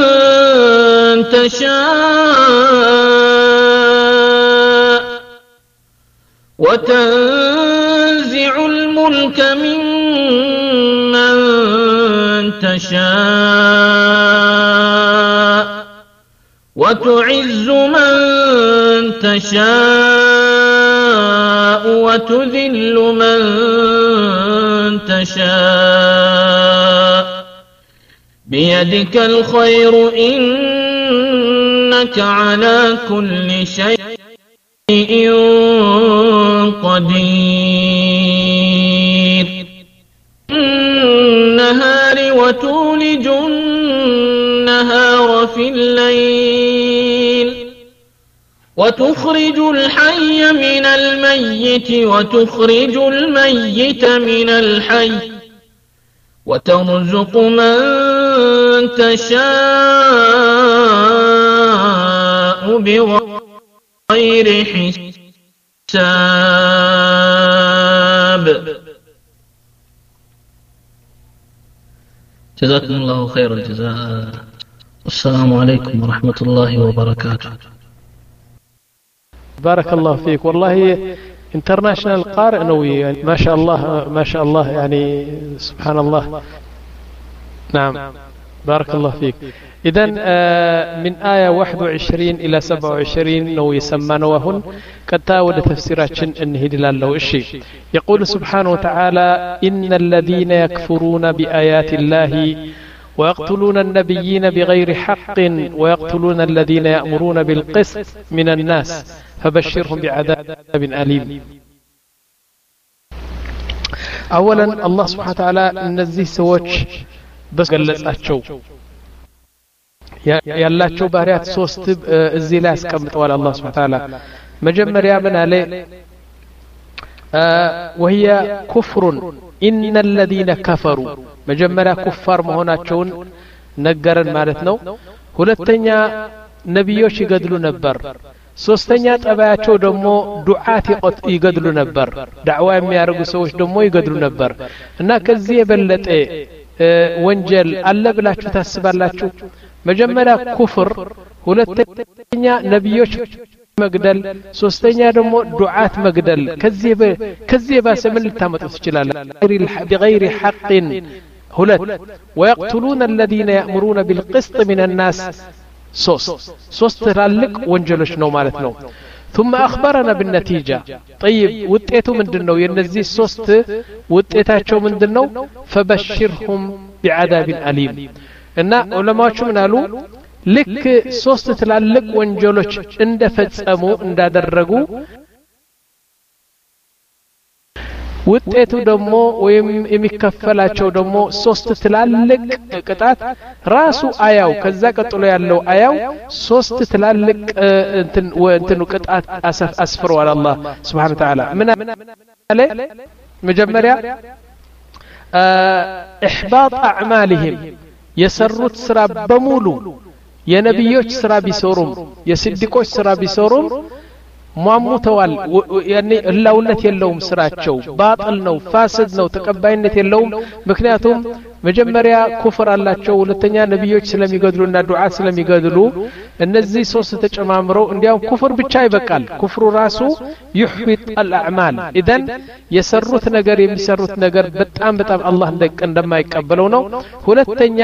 L: تشاء وتنزع الملك ممن تشاء وتعز من تشاء وتذل من تشاء بيدك الخير إنك على كل شيء قدير النهار وتولج النهار في الليل وتخرج الحي من الميت وتخرج الميت من الحي وترزق من تشاء بغير حساب جزاكم الله خير الجزاء السلام عليكم ورحمة الله وبركاته
A: بارك الله فيك والله انترناشنال قارئ نووي يعني ما شاء الله ما شاء الله يعني سبحان الله نعم بارك الله فيك إذن من آية واحد وعشرين إلى سبعة وعشرين نو يسمى وهن كتا ود تفسيرات انهي دلالة الشيء يقول سبحانه وتعالى إن الذين يكفرون بآيات الله ويقتلون النبيين بغير حق ويقتلون الذين يأمرون بالقسط من الناس فبشرهم بعذاب أليم. أولا الله سبحانه وتعالى እነዚህ ሰዎች በገለጻቸው ያላቸው ባህሪያት ሶስት እዚህ ላይ አስቀምጠዋል አላህ Subhanahu Wa Ta'ala መጀመሪያ ምን አለ وهي كفر إن الذين كفروا መጀመሪያ ኩፋር መሆናቸውን ነገረን ማለት ነው ሁለተኛ ነብዮች ይገድሉ ነበር ሶስተኛ ጠባያቸው ደግሞ ዱዓት ይገድሉ ነበር ዳዕዋ የሚያደርጉ ሰዎች ደግሞ ይገድሉ ነበር እና ከዚህ የበለጠ ወንጀል አለ ብላችሁ ታስባላችሁ መጀመሪያ ኩፍር ሁለተኛ ነብዮች መግደል ሶስተኛ ደግሞ ዱዓት መግደል ከዚህ ከዚህ ባሰ ምን ልታመጡ ትችላላችሁ بغير حق ሁለት ويقتلون الذين يأمرون بالقسط من الناس ሶስት ሶስት ትላልቅ ወንጀሎች ነው ማለት ነው ثم أخبرنا بالنتيجة طيب ውጤቱ ምንድነው የነዚህ ሶስት ውጤታቸው ምንድነው فبشرهم بعذاب أليم እና ዑለማዎቹ ምን አሉ ልክ ሶስት ትላልቅ ወንጀሎች እንደፈጸሙ እንዳደረጉ ውጤቱ ደግሞ ወይም የሚከፈላቸው ደግሞ ሶስት ትላልቅ ቅጣት ራሱ አያው ከዛ ቀጥሎ ያለው አያው ሶስት ትላልቅ እንትን እንትን ቅጣት አስፍሯል አላህ Subhanahu Wa Ta'ala ምን አለ መጀመሪያ إحباط أعمالهم የሰሩት ስራ በሙሉ የነብዮች ስራ ቢሰሩም የስድቆች ስራ ቢሰሩም ሟሙተዋል ያኔ እላውነት የለውም ስራቸው ባጥል ነው ፋስድ ነው ተቀባይነት የለውም ምክንያቱም መጀመሪያ ኩፍር አላቸው ሁለተኛ ነብዮች ስለሚገድሉና ዱዓ ስለሚገድሉ እነዚህ ሶስት ተጨማምረው እንዲያው ኩፍር ብቻ ይበቃል ኩፍሩ ራሱ يحبط الأعمال اذا የሰሩት ነገር የሚሰሩት ነገር በጣም በጣም አላህ እንደማይቀበለው ነው ሁለተኛ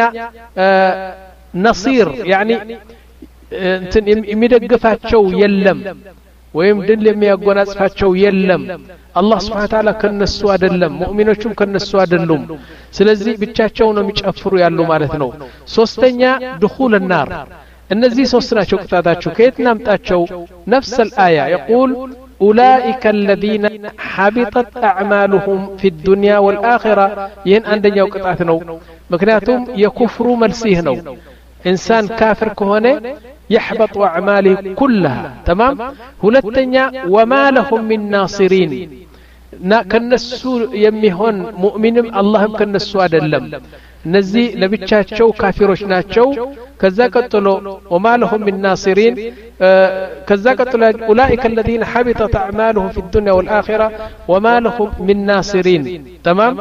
A: ነሲር يعني እንትን የሚደግፋቸው የለም ወይም ድል የሚያጎናጽፋቸው የለም አላህ Subhanahu Wa Ta'ala ከነሱ አይደለም ሙእሚኖቹም ከነሱ አይደሉም ስለዚህ ብቻቸው ነው የሚጨፍሩ ያሉ ማለት ነው ሶስተኛ دخول النار እነዚህ ሶስት ናቸው ቅጣታቸው ከየት ናምጣቸው نفس الآية يقول أولئك الذين حبطت أعمالهم في الدنيا والآخرة ይህን አንደኛው ቅጣት ነው ምክንያቱም የኩፍሩ መልሲህ ነው إنسان كافر كهونه يحبط أعماله كلها تمام هلتنيا وما لهم من ناصرين كنسو يميهون مؤمنم اللهم كنسو أدلم نزي لبتشاتشو كافروش ناتشو كذا قتلوا وما لهم من ناصرين آه كذا قتلوا أولئك الذين حبطت أعمالهم في الدنيا والآخرة وما لهم من ناصرين تمام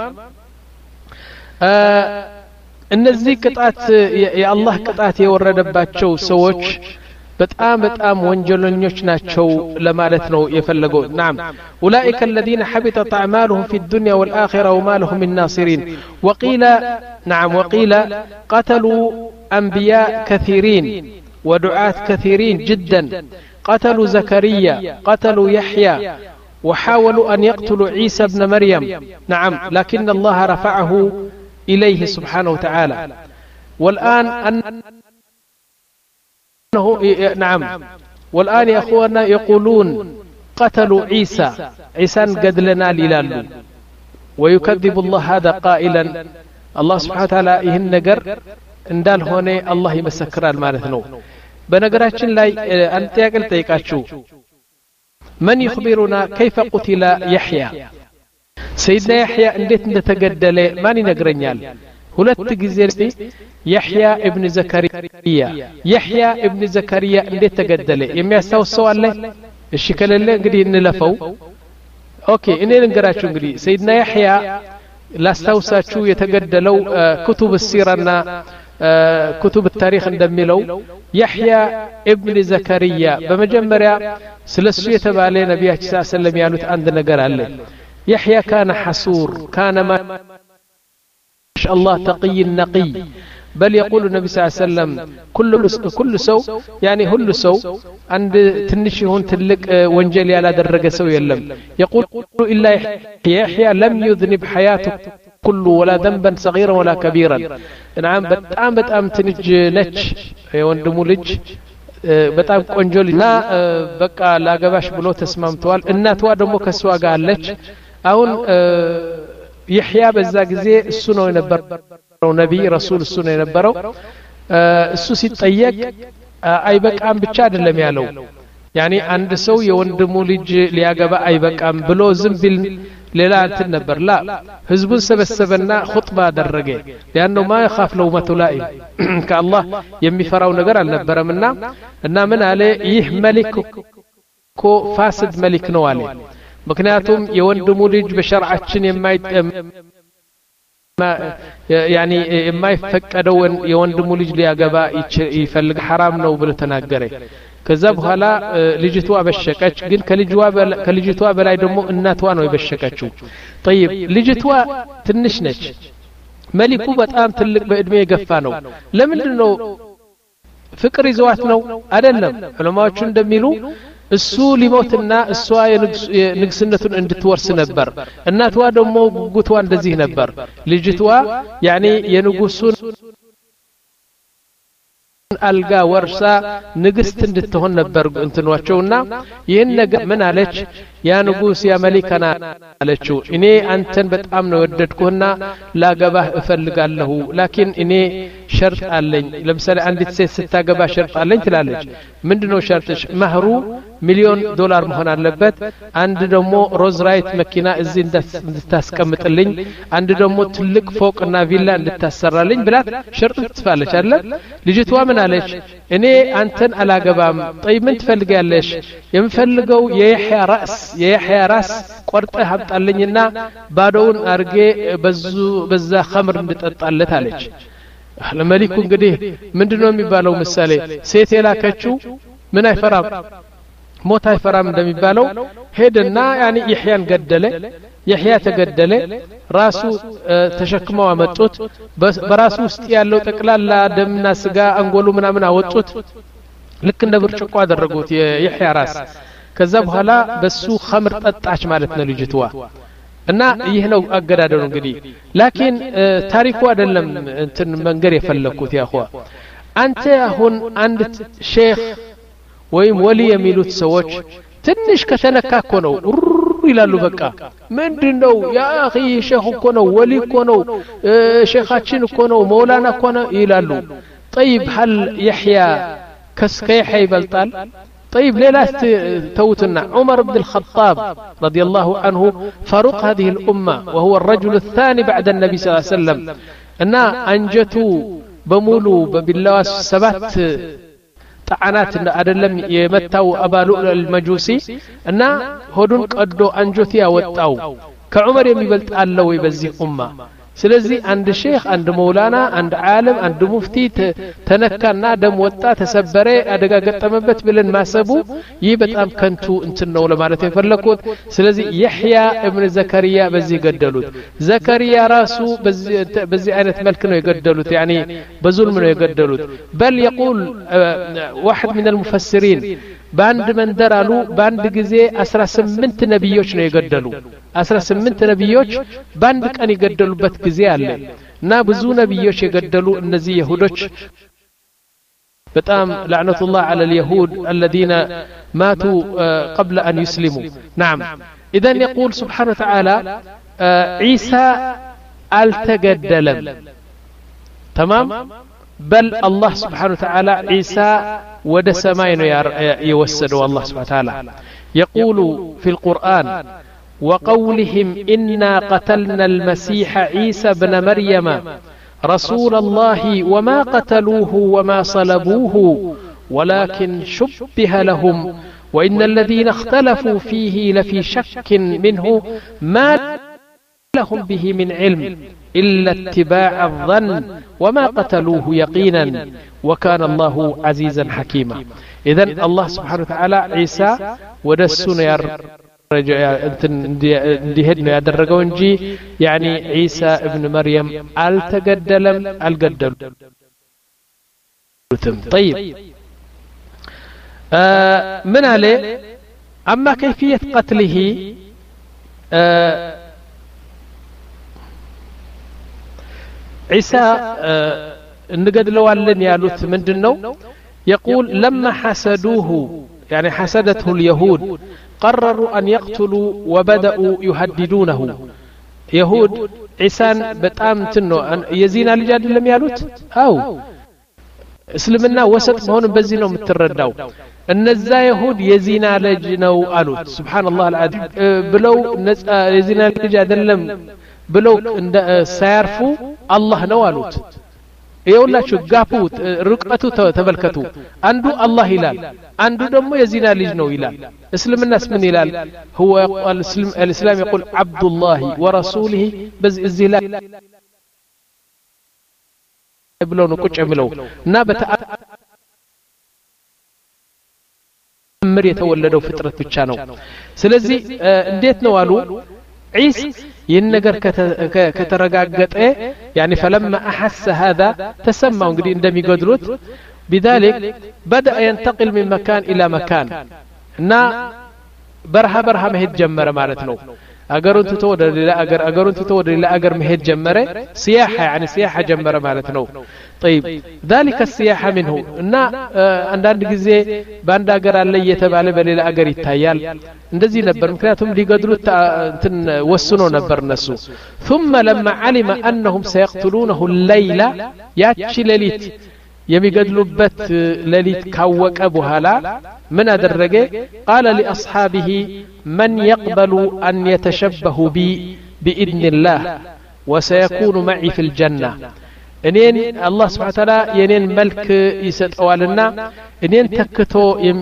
A: آه እነዚህ ቅጣት የአላህ ቅጣት የወረደባቸው ሰዎች በጣም በጣም ወንጀለኞች ናቸው ለማለት ነው የፈለገው نعم اولئك الذين حبطت اعمالهم في الدنيا والاخره وما لهم من ناصرين وقيل نعم وقيل قتلوا انبياء كثيرين ودعاة كثيرين جدا قتلوا زكريا قتلوا يحيى وحاولوا ان يقتلوا عيسى ابن مريم نعم لكن الله رفعه إليه سبحانه وتعالى والآن أنه نعم والآن يا أخوانا يقولون قتلوا عيسى عيسى قدلنا للالو ويكذب الله هذا قائلا الله سبحانه وتعالى إهن نقر اندال هوني الله يمسكر المالثنو بنقراتشن لاي أنت يقل تيقاتشو من يخبرنا كيف قتل يحيى سيدنا يحيى انديت እንደተገደለ ማን ይነግረኛል ሁለት ጊዜ يحيى ابن زكريا يحيى ابن زكريا እንዴት ተገደለ የሚያስታውሰው አለ እሺ ከሌለ እንግዲህ እንለፈው ኦኬ እኔ ልንገራችሁ እንግዲህ سيدنا يحيى ላስታውሳችሁ የተገደለው كتب السيرና كتب التاريخ እንደሚለው يحيى ابن زكريا በመጀመሪያ ስለሱ የተባለ ነብያችን ሰለላሁ ዐለይሂ ወሰለም ያሉት አንድ ነገር አለ يحيى كان حسور كان ما شاء الله تقي النقي بل يقول النبي صلى الله عليه وسلم كل كل سو يعني كل سو عند تنشي هون تلك وانجلي على درجة سو يلم يقول إلا يحيى لم يذنب حياته كل ولا ذنبا صغيرا ولا كبيرا نعم በጣም በጣም ትንጅ ነች የወንድሙ ልጅ በጣም ቆንጆ ልጅና በቃ ላገባሽ ብሎ ተስማምተዋል እናቷ ደግሞ ከሷ ጋር አለች አሁን ይህያ በዛ ጊዜ እሱ ነው የነበረው ነብይ ረሱል እሱ ነው የነበረው እሱ ሲጠየቅ አይበቃም ብቻ አይደለም ያለው ያኒ አንድ ሰው የወንድሙ ልጅ ሊያገባ አይበቃም ብሎ ዝም ቢል ሌላ እንትን ነበር ላ ህዝቡን ሰበሰበና ኹጥባ አደረገ ያንው ما يخاف لومة لائم ከአላህ የሚፈራው ነገር አልነበረምና እና ምን አለ ይህ መሊክ ኮ ፋስድ መሊክ ነው አለ ምክንያቱም የወንድሙ ልጅ በሸርዓችን የማይጠም يعني የማይፈቀደው የወንድሙ ልጅ ሊያገባ ይፈልግ حرام ነው ብሎ ተናገረ ከዛ በኋላ ልጅቷ በሸቀች ግን ከልጅዋ ከልጅቷ በላይ ደግሞ እናቷ ነው የበሸቀችው طيب ልጅቷ ትንሽ ነች መሊኩ በጣም ትልቅ በእድሜ የገፋ ነው ለምንድን ነው ፍቅር ይዘዋት ነው አይደለም ዑለማዎቹ እንደሚሉ እሱ ሊሞትና እሷ የንግስነቱን እንድትወርስ ነበር እናቷ ደግሞ ጉጉቷ እንደዚህ ነበር ልጅቷ ያኒ የንጉሱን አልጋ ወርሳ ንግስት እንድትሆን ነበር እንትኗቸውና ይሄን ነገር ምን አለች ያ ንጉስ ያ መሊከና አለችው እኔ አንተን በጣም ነው ወደድኩና ላገባህ እፈልጋለሁ ላኪን እኔ ሸርጥ አለኝ ለምሳሌ አንዲት ሴት ስታገባ ሸርጥ አለኝ ትላለች ምንድነው ሸርጥሽ ማህሩ ሚሊዮን ዶላር መሆን አለበት አንድ ደግሞ ሮዝ ራይት መኪና እዚህ እንድታስቀምጥልኝ አንድ ደግሞ ትልቅ ፎቅና ቪላ እንድታሰራልኝ ብላት ሸርጥ ትፋለች አይደል ልጅቷ ምን አለች እኔ አንተን አላገባም طيب ምን ትፈልጊያለሽ የምፈልገው የይህያ ራስ የይህያ ራስ ቆርጠህ አምጣልኝና ባዶውን አርጌ በዙ በዛ ኸምር እንድጠጣለት አለች ለመሊኩ እንግዲህ ምንድነው የሚባለው ምሳሌ ሴት የላከችው ምን አይፈራም ሞት አይፈራም እንደሚባለው ሄደና ያኒ ይህያን ገደለ ይህያ ተገደለ ራሱ ተሸክመው አመጡት በራሱ ውስጥ ያለው ጠቅላላ ደምና ስጋ አንጎሉ ምናምን አወጡት ልክ እንደ ብርጭቆ አደረጉት የይህያ ራስ ከዛ በኋላ በሱ ኸምር ጠጣች ማለት ነው ልጅቷ እና ይህ ነው አገዳደሩ እንግዲህ ላኪን ታሪኩ አይደለም እንትን መንገር የፈለኩት ያኹ አንተ አሁን አንድ ሼክ ወይም ወሊ የሚሉት ሰዎች ትንሽ ከተነካኮ ነው ይላሉ በቃ ምንድነው ያ አኺ ሼክ እኮ ነው ወሊ እኮ ነው ሼኻችን እኮ ነው መውላና እኮ ነው ይላሉ طيب هل يحيى كسكيح يبلطال طيب ليلات توتنا عمر بن الخطاب رضي الله عنه فاروق هذه الأمة وهو الرجل الثاني بعد النبي صلى الله عليه وسلم أن أنجتوا بمولو بالله سبات طعنات أدلم يمتاو أبا لؤلؤ المجوسي أن هدون قدو أنجتيا وطاو كعمر يميبلط الله ويبزي أمة ስለዚህ አንድ ሼክ አንድ መውላና አንድ ዓለም አንድ ሙፍቲ ተነካና ደም ወጣ ተሰበረ አደጋ ገጠመበት ብለን ማሰቡ ይህ በጣም ከንቱ እንትን ነው ለማለት የፈለኩት ስለዚህ ይህያ ኢብኑ ዘከሪያ በዚህ ገደሉት ዘከሪያ ራሱ በዚህ በዚህ አይነት መልክ ነው የገደሉት ያኒ በዙልም ነው የገደሉት በል يقول واحد من المفسرين ባንድ መንደር አሉ ባንድ ጊዜ አስራ ስምንት ነብዮች ነው የገደሉ አስራ ስምንት ነብዮች ባንድ ቀን የገደሉበት ጊዜ አለ እና ብዙ ነብዮች የገደሉ እነዚህ ይሁዶች በጣም لعنة على اليهود الذين ماتوا قبل أن يسلموا نعم إذن يقول سبحانه وتعالى عيسى التجدلم تمام بل الله سبحانه وتعالى عيسى ود سماين يوسد الله سبحانه وتعالى يقول في القرآن وقولهم إنا قتلنا المسيح عيسى بن مريم رسول الله وما قتلوه وما صلبوه ولكن شبه لهم وإن الذين اختلفوا فيه لفي شك منه ما لهم به من علم إلا اتباع الظن وما قتلوه يقينا وكان الله عزيزا حكيما إذن الله سبحانه وتعالى عيسى ودسنا يا انتهدنا يا درقونجي يعني عيسى ابن مريم التقدلم القدل طيب آه من عليه أما كيفية قتله آه عيسى እንገድለዋለን ያሉት ምንድነው يقول لما حسدوه يعني حسدته اليهود قرروا أن يقتلوا وبدأوا يهددونه يهود عيسان በጣም ትኖ የዚና ልጅ አይደለም ያሉት አው እስልምና ወሰጥ መሆኑን በዚህ ነው የምትረዳው እነዛ ይሁድ የዚና ልጅ ነው አሉት ሱብሃንአላህ አልዓዚም ብለው ነፃ የዚና ልጅ አይደለም ብለው ሳያርፉ አላህ ነው አሉት ይኸውላችሁ ጋፑ ርቀቱ ተመልከቱ አንዱ አላህ ይላል አንዱ ደግሞ የዚና ልጅ ነው ይላል እስልምናስ ምን ይላል هو الاسلام يقول عبد الله ورسوله በዚህ እዚህ ላይ ብለው ነው ቁጭ ብለው እና በተአምር የተወለደው ፍጥረት ብቻ ነው ስለዚህ እንዴት ነው አሉ عيسى ينجر كترجعت يعني فلما أحس هذا تسمى انجدي عندما يقدرت بذلك بدأ ينتقل من مكان إلى مكان نا برها برها مهد جمرة مالتنا أجرون تتود لا أجر أجرون تتود لا أجر مهد جمرة سياحة يعني سياحة جمرة مالتنا طيب ذلك السياحة منه نا عندنا جزء باند أجر اللي يتبع له بلي لا أجر يتهيال እንደዚህ ነበር ምክንያቱም ሊገድሉት እንትን ወስኖ ነበር ነሱ ثم لما علم انهم سيقتلونه الليله ያቺ ሌሊት የሚገድሉበት ሌሊት ካወቀ በኋላ ምን አደረገ قال لاصحابه من يقبل ان يتشبه بي باذن الله وسيكون معي في الجنه እኔን አላህ Subhanahu Ta'ala የኔን መልክ ይሰጠዋልና እኔን ተክቶ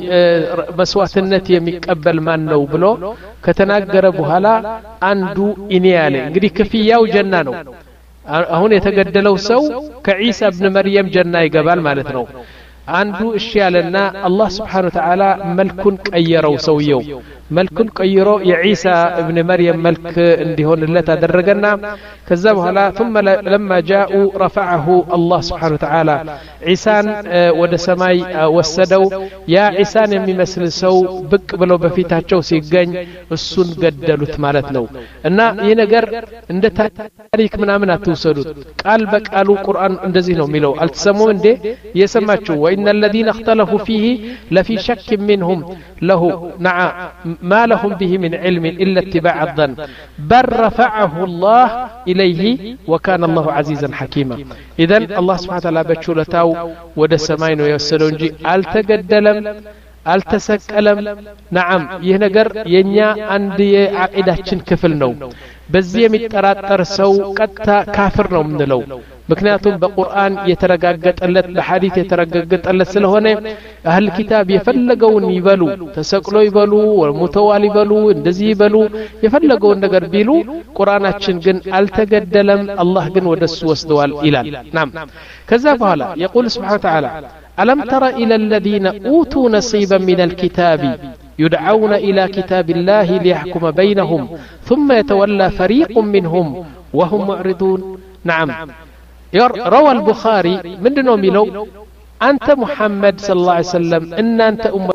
A: መስዋዕትነት የሚቀበል ማን ነው ብሎ ከተናገረ በኋላ አንዱ እኔ ያለ እንግዲህ ክፍያው ጀና ነው አሁን የተገደለው ሰው ከኢሳ ኢብኑ መርየም ጀና ይገባል ማለት ነው አንዱ እሺ ያለና አላህ Subhanahu Ta'ala መልኩን ቀየረው ሰውየው መልኩን ቀይሮ የኢሳ ኢብኑ መርየም መልክ እንዲሆንለት አደረገና ከዛ በኋላ ثم لما جاءوا رفعه الله سبحانه وتعالى عيسان ወደ ሰማይ ወሰደው ያ ኢሳን የሚመስል ሰው ብቅ ብሎ በፊታቸው ሲገኝ እሱን ገደሉት ማለት ነው እና ይሄ ነገር እንደ ታሪክ ምናምን አትወሰዱት ቃል በቃሉ ቁርአን እንደዚህ ነው የሚለው አልተሰሙም እንዴ የሰማችሁ وان الذين اختلفوا فيه لفي شك منهم له نعم ما لهم به من علم إلا اتباع الظن بل رفعه الله إليه وكان الله عزيزا حكيما إذن الله سبحانه وتعالى بشولتاو ود السماين ويوسدون جي التقدلم التسكلم نعم يهنجر ينيا عندي عقيدتين كفل نو بزي يمتراتر سو قد كافر نو من لو ምክንያቱም በቁርአን የተረጋገጠለት በሐዲስ የተረጋገጠለት ስለሆነ አህል ኪታብ የፈለገውን ይበሉ ተሰቅሎ ይበሉ ወሙተዋል ይበሉ እንደዚህ ይበሉ የፈለገውን ነገር ቢሉ ቁርአናችን ግን አልተገደለም አላህ ግን ወደሱ ወስደዋል ይላል ናም ከዛ በኋላ يقول سبحانه وتعالى ألم تر إلى الذين أوتوا نصيبا من الكتاب يدعون إلى كتاب الله ليحكم بينهم ثم يتولى فريق منهم وهم معرضون نعم روى البخاري من دونه ميلو أنت محمد صلى الله عليه وسلم إن أنت أمة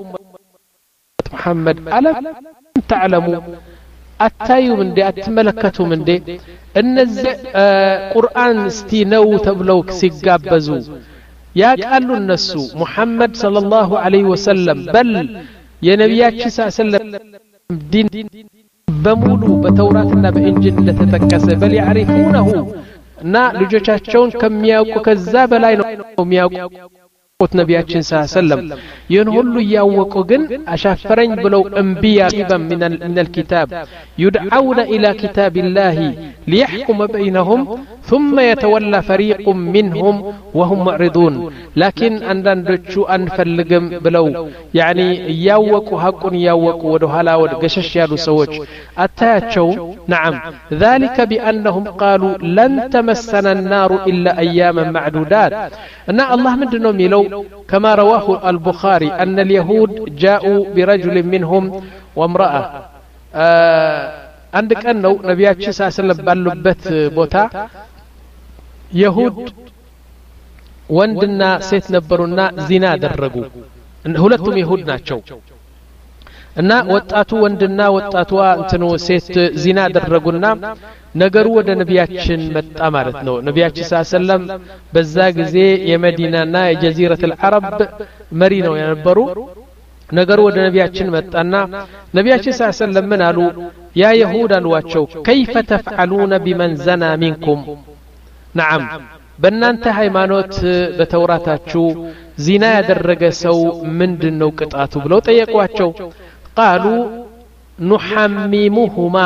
A: محمد ألم تعلموا أتايو من دي أتملكتو من دي إن قرآن استينو تبلوك سيقابزو يا قالوا النسو محمد صلى الله عليه وسلم بل يا نبيات صلى الله عليه وسلم دين بمولو بتوراتنا بإنجيل لتتكسى بل يعرفونه እና ልጆቻቸውን ከሚያውቁ ከዛ በላይ ነው የሚያውቁት ነብያችን ሰለላሁ ይህን ሁሉ ያወቁ ግን አሻፈረኝ ብለው እንቢያ من من الكتاب يدعون الى كتاب الله ليحكم بينهم ثم يتولى فريق منهم وهم معرضون لكن አንዳንዶቹ አንፈልግም ብለው يعني ያወቁ ሐቁን ያወቁ ወደ ኋላ ወደ ገሸሽ ያሉ ሰዎች አታያቸው نعم ذلك بانهم قالوا لن تمسنا النار الا اياما معدودات ان الله ምንድነው የሚለው كما رواه البخاري ان اليهود جاءوا برجل منهم وامراه አንድ ቀን ነው ነብያችን ሰለላሁ ባሉበት ቦታ ይሁድ ወንድና ሴት ነበሩና ዚና አደረጉ ሁለቱም ይሁድ ናቸው እና ወጣቱ ወንድና ወጣቷ እንትኑ ሴት ዚና አደረጉና ነገሩ ወደ ነቢያችን መጣ ማለት ነው። ነቢያችን ሰለላሁ በዛ ጊዜ የመዲናና የጀዚረቱል አረብ መሪ ነው የነበሩ። ነገሩ ወደ ነቢያችን መጣና ነቢያችን ሰለላሁ ምን አሉ? ያ ይሁድ አሏቸው كيف تفعلون بمن زنا منكم نعم በእናንተ ሃይማኖት በተውራታችሁ ዚና ያደረገ ሰው ምንድነው ቅጣቱ ብለው ጠየቋቸው። قالوا نحممهما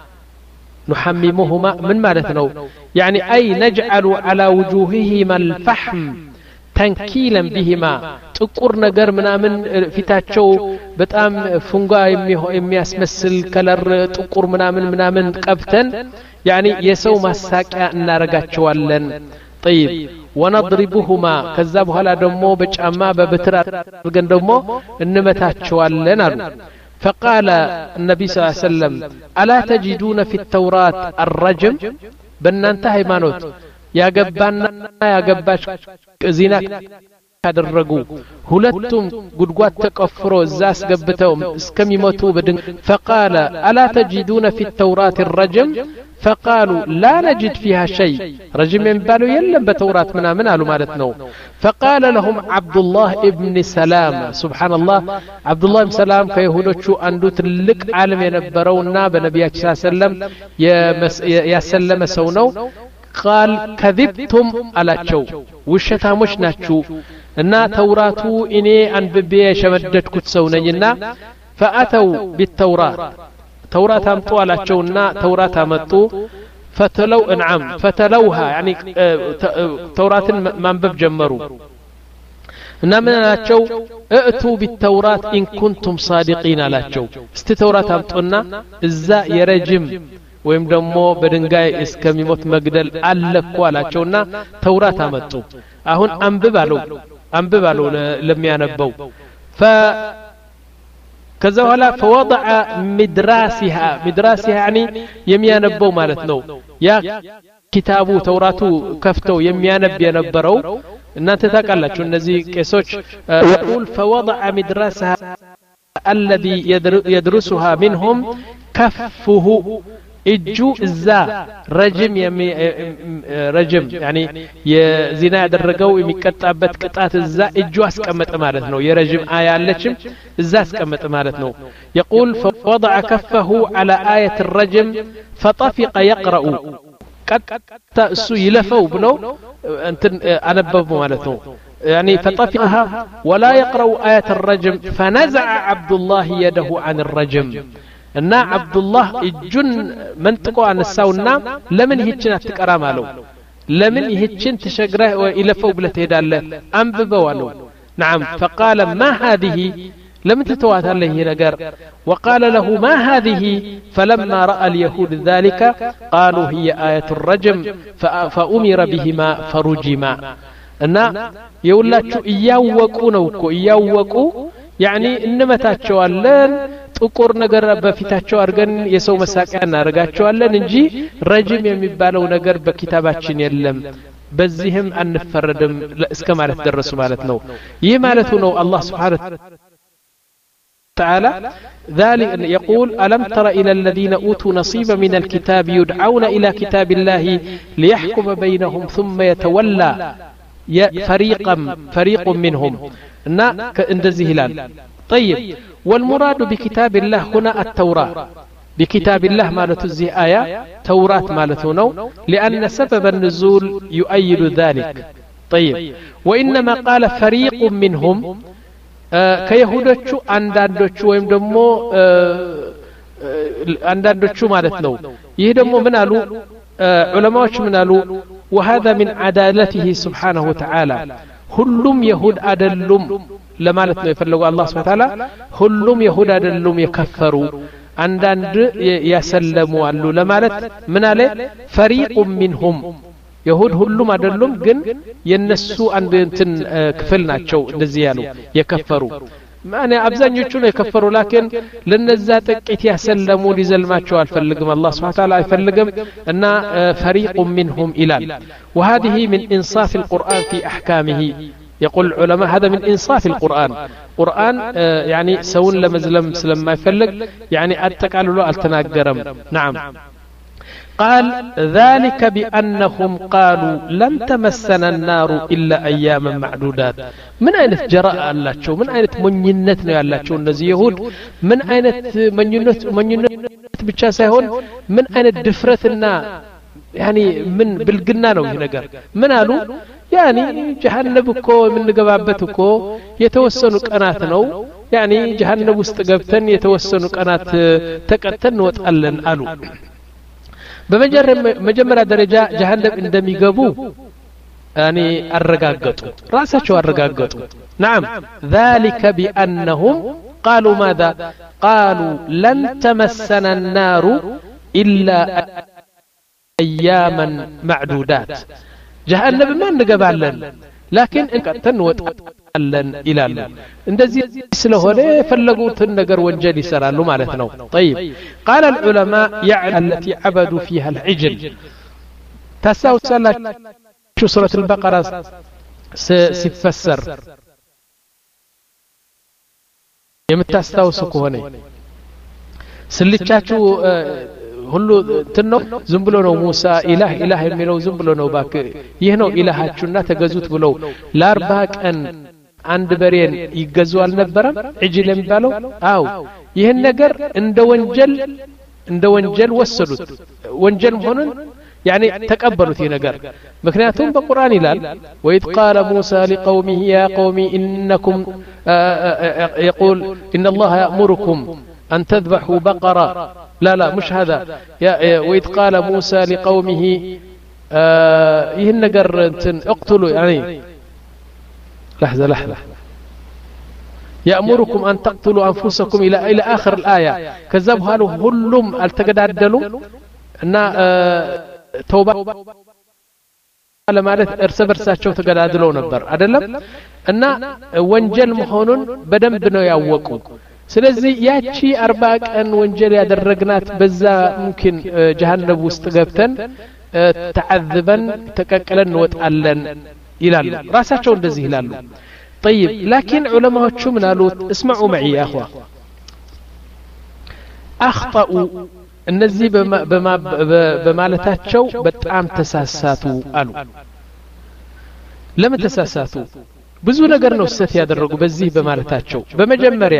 A: نحممهما من معناته يعني أي نجعل على وجوههما الفحم تنكيلا بهما تقر نجر منامن ፊታቸው በጣም ፉንጋ የሚያስመስል ከለር ጥቁር ምናምን ምናምን ቀብተን يعني የሰው ማሳቂያ እናረጋቸዋለን። طيب ونضربهما ከዛ በኋላ ደግሞ በጫማ በበትር አድርገን ደግሞ እንመታቸዋለን አሉ። فقال النبي صلى الله عليه وسلم ألا تجدون في التوراة الرجم بنانت ሃይማኖት ያገባና ያገባች ዚና ካደረጉ ሁለቱም ጉድጓድ ተቆፍሮ እዛ አስገብተው እስከሚሞቱ በድን فقال ألا تجدون في التوراة الرجم فقالوا لا نجد فيها شيء رجم ينبالو يلم بتوراة منا من قالوا مالتنا. فقال لهم عبد الله ابن سلام سبحان الله عبد الله بن سلام كيهودوچو اندو تلك عالم ينبرونا بنبياتنا صلى الله عليه وسلم يا سلم سونو قال كذبتم على شو وشتامش ناتشو እና ተውራቱ እኔ አንብቤ ሸመደድኩት ሰው ነኝና فأتوا بالتوراة توراة አምጡ አላቸውና ተውራት አመጡ። فتلو انعم فتلوها يعني ተውራትን ማንበብ ጀመሩ እና ምን አላቸው? اؤتوا بالتوراة إن كنتم صادقين አላቸው። እስቲ ተውራት አምጡና እዛ የረጅም ወይም ደግሞ በድንጋይ እስከሚሞት መግደል አለኩ አላቸውና ተውራት አመጡ። አሁን አንብብ አለው አንብብ አለው ለሚያነበው ف ከዛ በኋላ فوضع مدراسها مدراسها يعني የሚያነበው ማለት ነው። ያ ኪታቡ ተውራቱ ከፍተው የሚያነብ የነበረው እናንተ ታውቃላችሁ እነዚህ ቄሶች يقول فوضع مدراسها الذي يدرسها منهم كفه እጁ እዛ ረጅም ረጅም يعني የዚና ያደረገው የሚቀጣበት ቅጣት እዛ እጁ አስቀመጠ ማለት ነው። የረጅም አያ አለችም እዛ አስቀመጠ ማለት ነው። يقول فوضع كفه على آية الرجم فطفق يقرأ قد እሱ ይለፈው ብሎ እንትን አነበቡ ማለት ነው። يعني فطفقها ولا يقرأ آية الرجم فنزع عبد الله يده عن الرجم እና አብዱላህ እጁን መንጥቆ አነሳውና ለምን ይህችን አትቀራም አለው። ለምን ይህችን ተሸግረህ ይለፈው ብለህ ትሄዳለህ አንብበው አለው። نعم فقال ما هذه لم تتواتله ይህ ነገር وقال له ما هذه فلما رأى اليهود ذلك قالوا هي آية الرجم فأمر بهما فرجما እና የውላችሁ እያወቁ ነው እኮ እያወቁ يعني እንመታቸዋለን ጥቁር ነገር በፊታቸው አርገን የሰው መሳቂያ እናረጋቸዋለን እንጂ ረጅም የሚባለው ነገር በኪታባችን የለም በዚህም አንፈረድም እስከ ማለት ደረሱ ማለት ነው። ይህ ማለቱ ነው አላህ Subhanahu wa ta'ala ذلك يقول ألم تر إلى الذين أوتوا نصيبا من الكتاب يدعون إلى كتاب الله ليحكم بينهم ثم يتولى فريقا فريق منهم نا እንደዚህ ይላል. طيب والمراد بكتاب الله هنا التوراة بكتاب الله مالته زي آية توراة مالته نو لأن سبب النزول يؤيد ذلك. طيب وإنما قال فريق منهم آه كيهودتشو أندادتشو ويم دمو آه أندادتشو مالتنو يهدمو من قالوا آه علماء من قالوا وهذا من عدالته سبحانه وتعالى ሁሉም ይሁድ አይደሉም ለማለት ነው የፈለገው አላህ Subhanahu Wa Ta'ala ሁሉም ይሁድ አይደሉም የከፈሩ አንዳንድ ያሰለሙ አሉ ለማለት ምን አለ فريق منهم ይሁድ ሁሉም አይደሉም ግን የነሱ አንድ እንትን ክፍል ናቸው እንደዚህ ያሉ የከፈሩ ማኔ አብዛኞቹ ነው የከፈሩ ላኪን ለነዛ ጥቂት ያሰለሙ ሊዘልማቸው አልፈልግም አላህ Subhanahu Wa Ta'ala አይፈልግም እና فريق منهم إلال وهذه من إنصاف القرآن في أحكامه يقول العلماء هذا من إنصاف القرآن قرآن آه يعني سون لمزلم سلم ما يفلق يعني أتكالوا له التناقرم نعم قال ذلك بأنهم قالوا لن تمسنا النار إلا أياما معدودات من أين جراء الله شو من أين منينتنا الله شو النزي يهود من أين منينت منينت بتشاسهون من أين دفرتنا يعني من بالجنان وهنجر من قالوا يعني جهنم كو من جبابتكو يتوسنوا قناتنا يعني جهنم واستجبتن يتوسنوا قنات تقتن وتقلن قالوا በመጀመሪያ ደረጃ ጀሃነም እንደሚገቡ ያኒ አረጋገጡ ራሳቸው አረጋገጡ نعم ذلك بأنهم قالوا ماذا قالوا لن تمسنا النار إلا أياما معدودات جهنم ما نقبالن لكن انقتن وتقلن ይላሉ እንደዚህ ስለሆነ ፈለጉትን ነገር ወንጀል ይሰራሉ ማለት ነው طيب قال العلماء يعني التي عبدوا فيها العجل تساوسلاችሁ سورة البقرة ሲፈሰር የምታስታውሱ ከሆነ ስልቻችሁ ሁሉ ተነው ዝም ብሎ ነው ሙሳ ኢላህ ኢላህ የሚለው ዝም ብሎ ነው ባክ ይህ ነው ኢላሃችሁና ተገዙት ብለው ለአርባ ቀን አንድ በሬን ይገዙ አልነበረም እጅል የሚባለው አው ይሄን ነገር እንደ ወንጀል እንደ ወንጀል ወሰዱት ወንጀል መሆኑን يعني تقبلوا في نجر مكنياتهم بالقرآن يلال وإذ قال موسى لقومه يا قوم إنكم يقول إن الله يأمركم أن تذبحوا بقرة لا لا مش هذا وإذ قال موسى لقومه يهن نجر اقتلوا يعني لحظة لحظة يأمركم أن تقتلوا أنفسكم إلى إلى آخر الآية كذبها له هلم التجدادلوا أن توبة على مالت ارس برساቸው ተገዳድለው ነበር አይደለም እና ወንጀል መሆኑን በደንብ ነው ያወቁ ስለዚህ ያቺ አርባ ቀን ወንጀል ያደረግናት በዛ ممكن جهنم ውስጥ ገብተን ተዓذبን ተቀቀለን ወጣለን ይላሉ ራሳቸው እንደዚህ ይላሉ طيب لكن علماءዎቹ ምን አሉት اسمعوا معي يا اخوه اخطأوا እነዚህ በማለታቸው በጣም ተሳሳቱ አሉ ለምን ተሳሳቱ ብዙ ነገር ነው ስህተት ያደረጉ በዚህ በማለታቸው በመጀመሪያ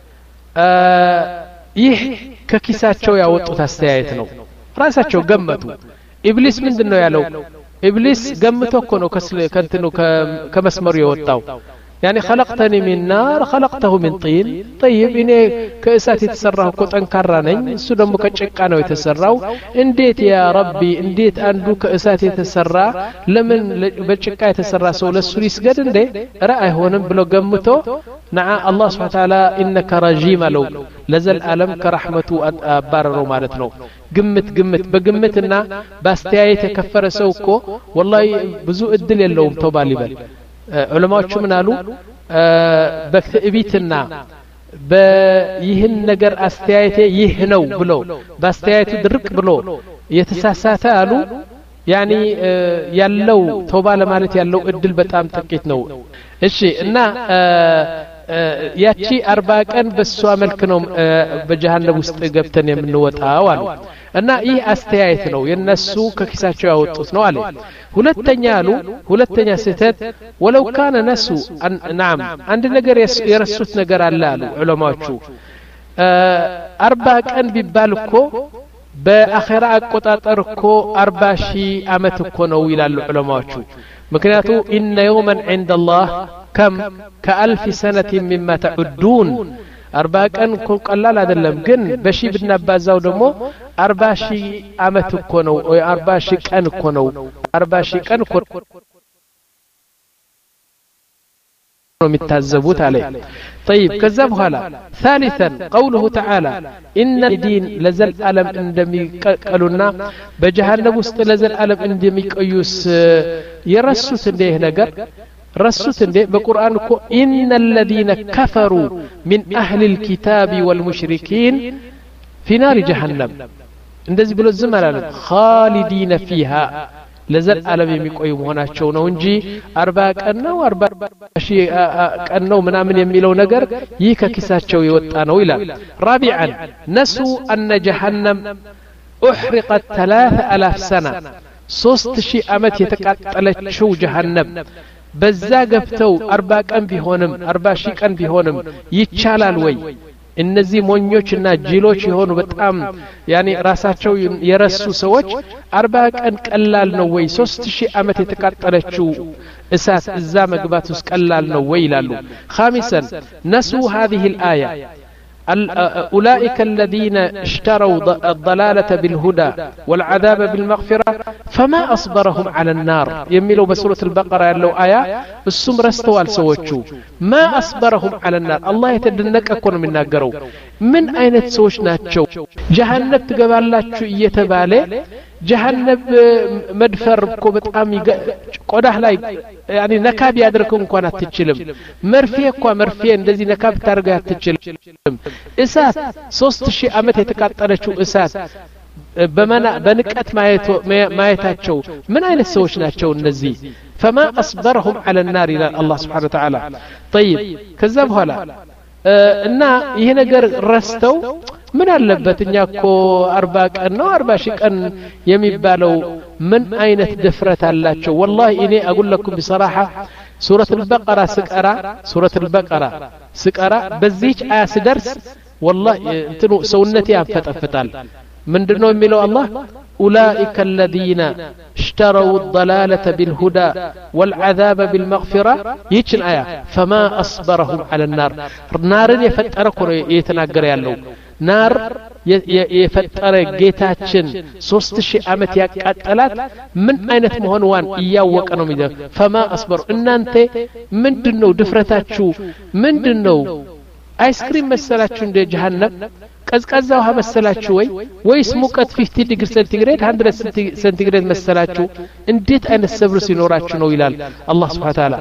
A: ይህ ከኪሳቸው ያወጡት አስተያየት ነው ራሳቸው ገመቱ ኢብሊስ ምንድነው ያለው ኢብሊስ ገምቶ እኮ ነው ከንትኑ ከመስመሩ የወጣው يعني خلقتني من نار خلقته من طين طيب إني كأسات يتسرعه كتن كرانين سودم كتشكا نو يتسرعه انديت يا ربي انديت أندو كأسات يتسرع لمن بتشكا يتسرع سولا السوريس قد اندي رأيه ونم بلو قمتو نع الله سبحانه وتعالى إنك رجيم لو لزل ألم كرحمته أباررو مالتنو قمت قمت بقمتنا باستياية كفر سوكو والله بزو الدل اللوم توبالي بل علماء ምን አሉ በትዕቢትና በይህን ነገር አስተያየቴ ይህ ነው ብሎ በአስተያየቱ ድርቅ ብሎ የተሳሳተ አሉ ያኒ ያለው ተውባ ለማለት ያለው እድል በጣም ጥቂት ነው እሺ እና ያቺ አርባ ቀን በሷ መልክ ነው በጀሃነም ውስጥ ገብተን የምንወጣው አሉ እና ይህ አስተያየት ነው የነሱ ከኪሳቸው ያወጡት ነው አለ ሁለተኛ አሉ ሁለተኛ ስህተት ወለው ካነ ነሱ نعم አንድ ነገር የረሱት ነገር አለ አሉ ዑለማዎቹ አርባ ቀን ቢባል እኮ በአኺራ አቆጣጠር እኮ አርባ ሺህ አመት እኮ ነው ይላሉ ዑለማዎቹ ምክንያቱ ኢነ የውመን عند الله كم كألف سنة مما تعدون أربع كان كل قلال هذا اللهم جن بشي بدنا بازاو دمو أربع شي أمت كونو أو أربع شي كان كونو أربع شي كان كونو متعذبوت عليه طيب كذب هلا ثالثا قوله تعالى إن الدين لزل ألم اندمي قالونا بجهنم وسط لزل ألم اندمي قيوس يرسوت انديه نقر رسوت انديه بقرآن إن الذين كفروا من أهل الكتاب والمشركين في نار جهنم اندزي بلو الزمن خالدين فيها ለዘላለም የሚቆዩ መሆናቸው ነው እንጂ አርባ ቀን ነው አርባ ሺህ ቀን ነው ምናምን የሚለው ነገር ይህ ከኪሳቸው የወጣ ነው ይላል رابعا نسوا أن جهنم أحرقت ثلاثة آلاف سنة ሶስት ሺህ ዓመት የተቃጠለችው ጀሃነም በዛ ገብተው አርባ ቀን ቢሆንም አርባ ሺህ ቀን ቢሆንም ይቻላል ወይ እነዚህ ሞኞችና ጅሎች የሆኑ በጣም ያኒ ራሳቸው የረሱ ሰዎች አርባ ቀን ቀላል ነው ወይ ሶስት ሺህ ዓመት የተቃጠለችው እሳት እዛ መግባት ውስጥ ቀላል ነው ወይ ይላሉ خامسا نسوا هذه الآية أولئك الذين اشتروا الضلالة بالهدى والعذاب بالمغفرة فما أصبرهم على النار يميلوا بسورة البقرة يلو آية السم رستوال سوتشو ما أصبرهم على النار الله يتدنك أكون من ناقروا من أين تسوش ناتشو جهنم تقبال لاتشو يتبالي جهنم مدفر بكو بتقامي قدح لاي يعني نكاب يادركم كوانا تتشلم مرفية كوا مرفية اندزي نكاب تارغا تتشلم إسات صوست شي أمت يتكاترشو إسات بمنا بنكات ما يتاتشو من أين السوش ناتشو النزي فما أصبرهم على النار إلى الله سبحانه وتعالى طيب كذب هلا እና ይሄ ነገር ረስተው ምን አለበት እኛ እኮ አርባ ቀን ነው አርባ ሺህ ቀን የሚባለው ምን አይነት ድፍረት አላቸው والله እኔ اقول لكم بصراحه سوره البقره سقرا سوره البقره سقرا በዚህች አያ ስደርስ والله እንትኑ ሰውነቴ ያንፈጠፍጣል ምንድነው የሚለው አላህ أولئك الذين اشتروا الضلالة بالهدى والعذاب بالمغفرة يجي الآية فما أصبرهم على النار نار يفترق يتناقر يالو نار يفترق جيتاتشن صوست شيء عمت يقاتلات من أين تمهنوان إياه وكانوا ميدا فما أصبر إن أنت من دنو دفرتاتشو من دنو آيس كريم مسلاتشو دي جهنم ቀዝቃዛው ውሃ መሰላችሁ ወይ ወይስ ሙቀት ፊፍቲ ዲግሪ ሴንቲግሬድ ሀንድረድ ሴንቲግሬድ መሰላችሁ እንዴት አይነት ሰብር ሲኖራችሁ ነው ይላል አላህ Subhanahu Wa Ta'ala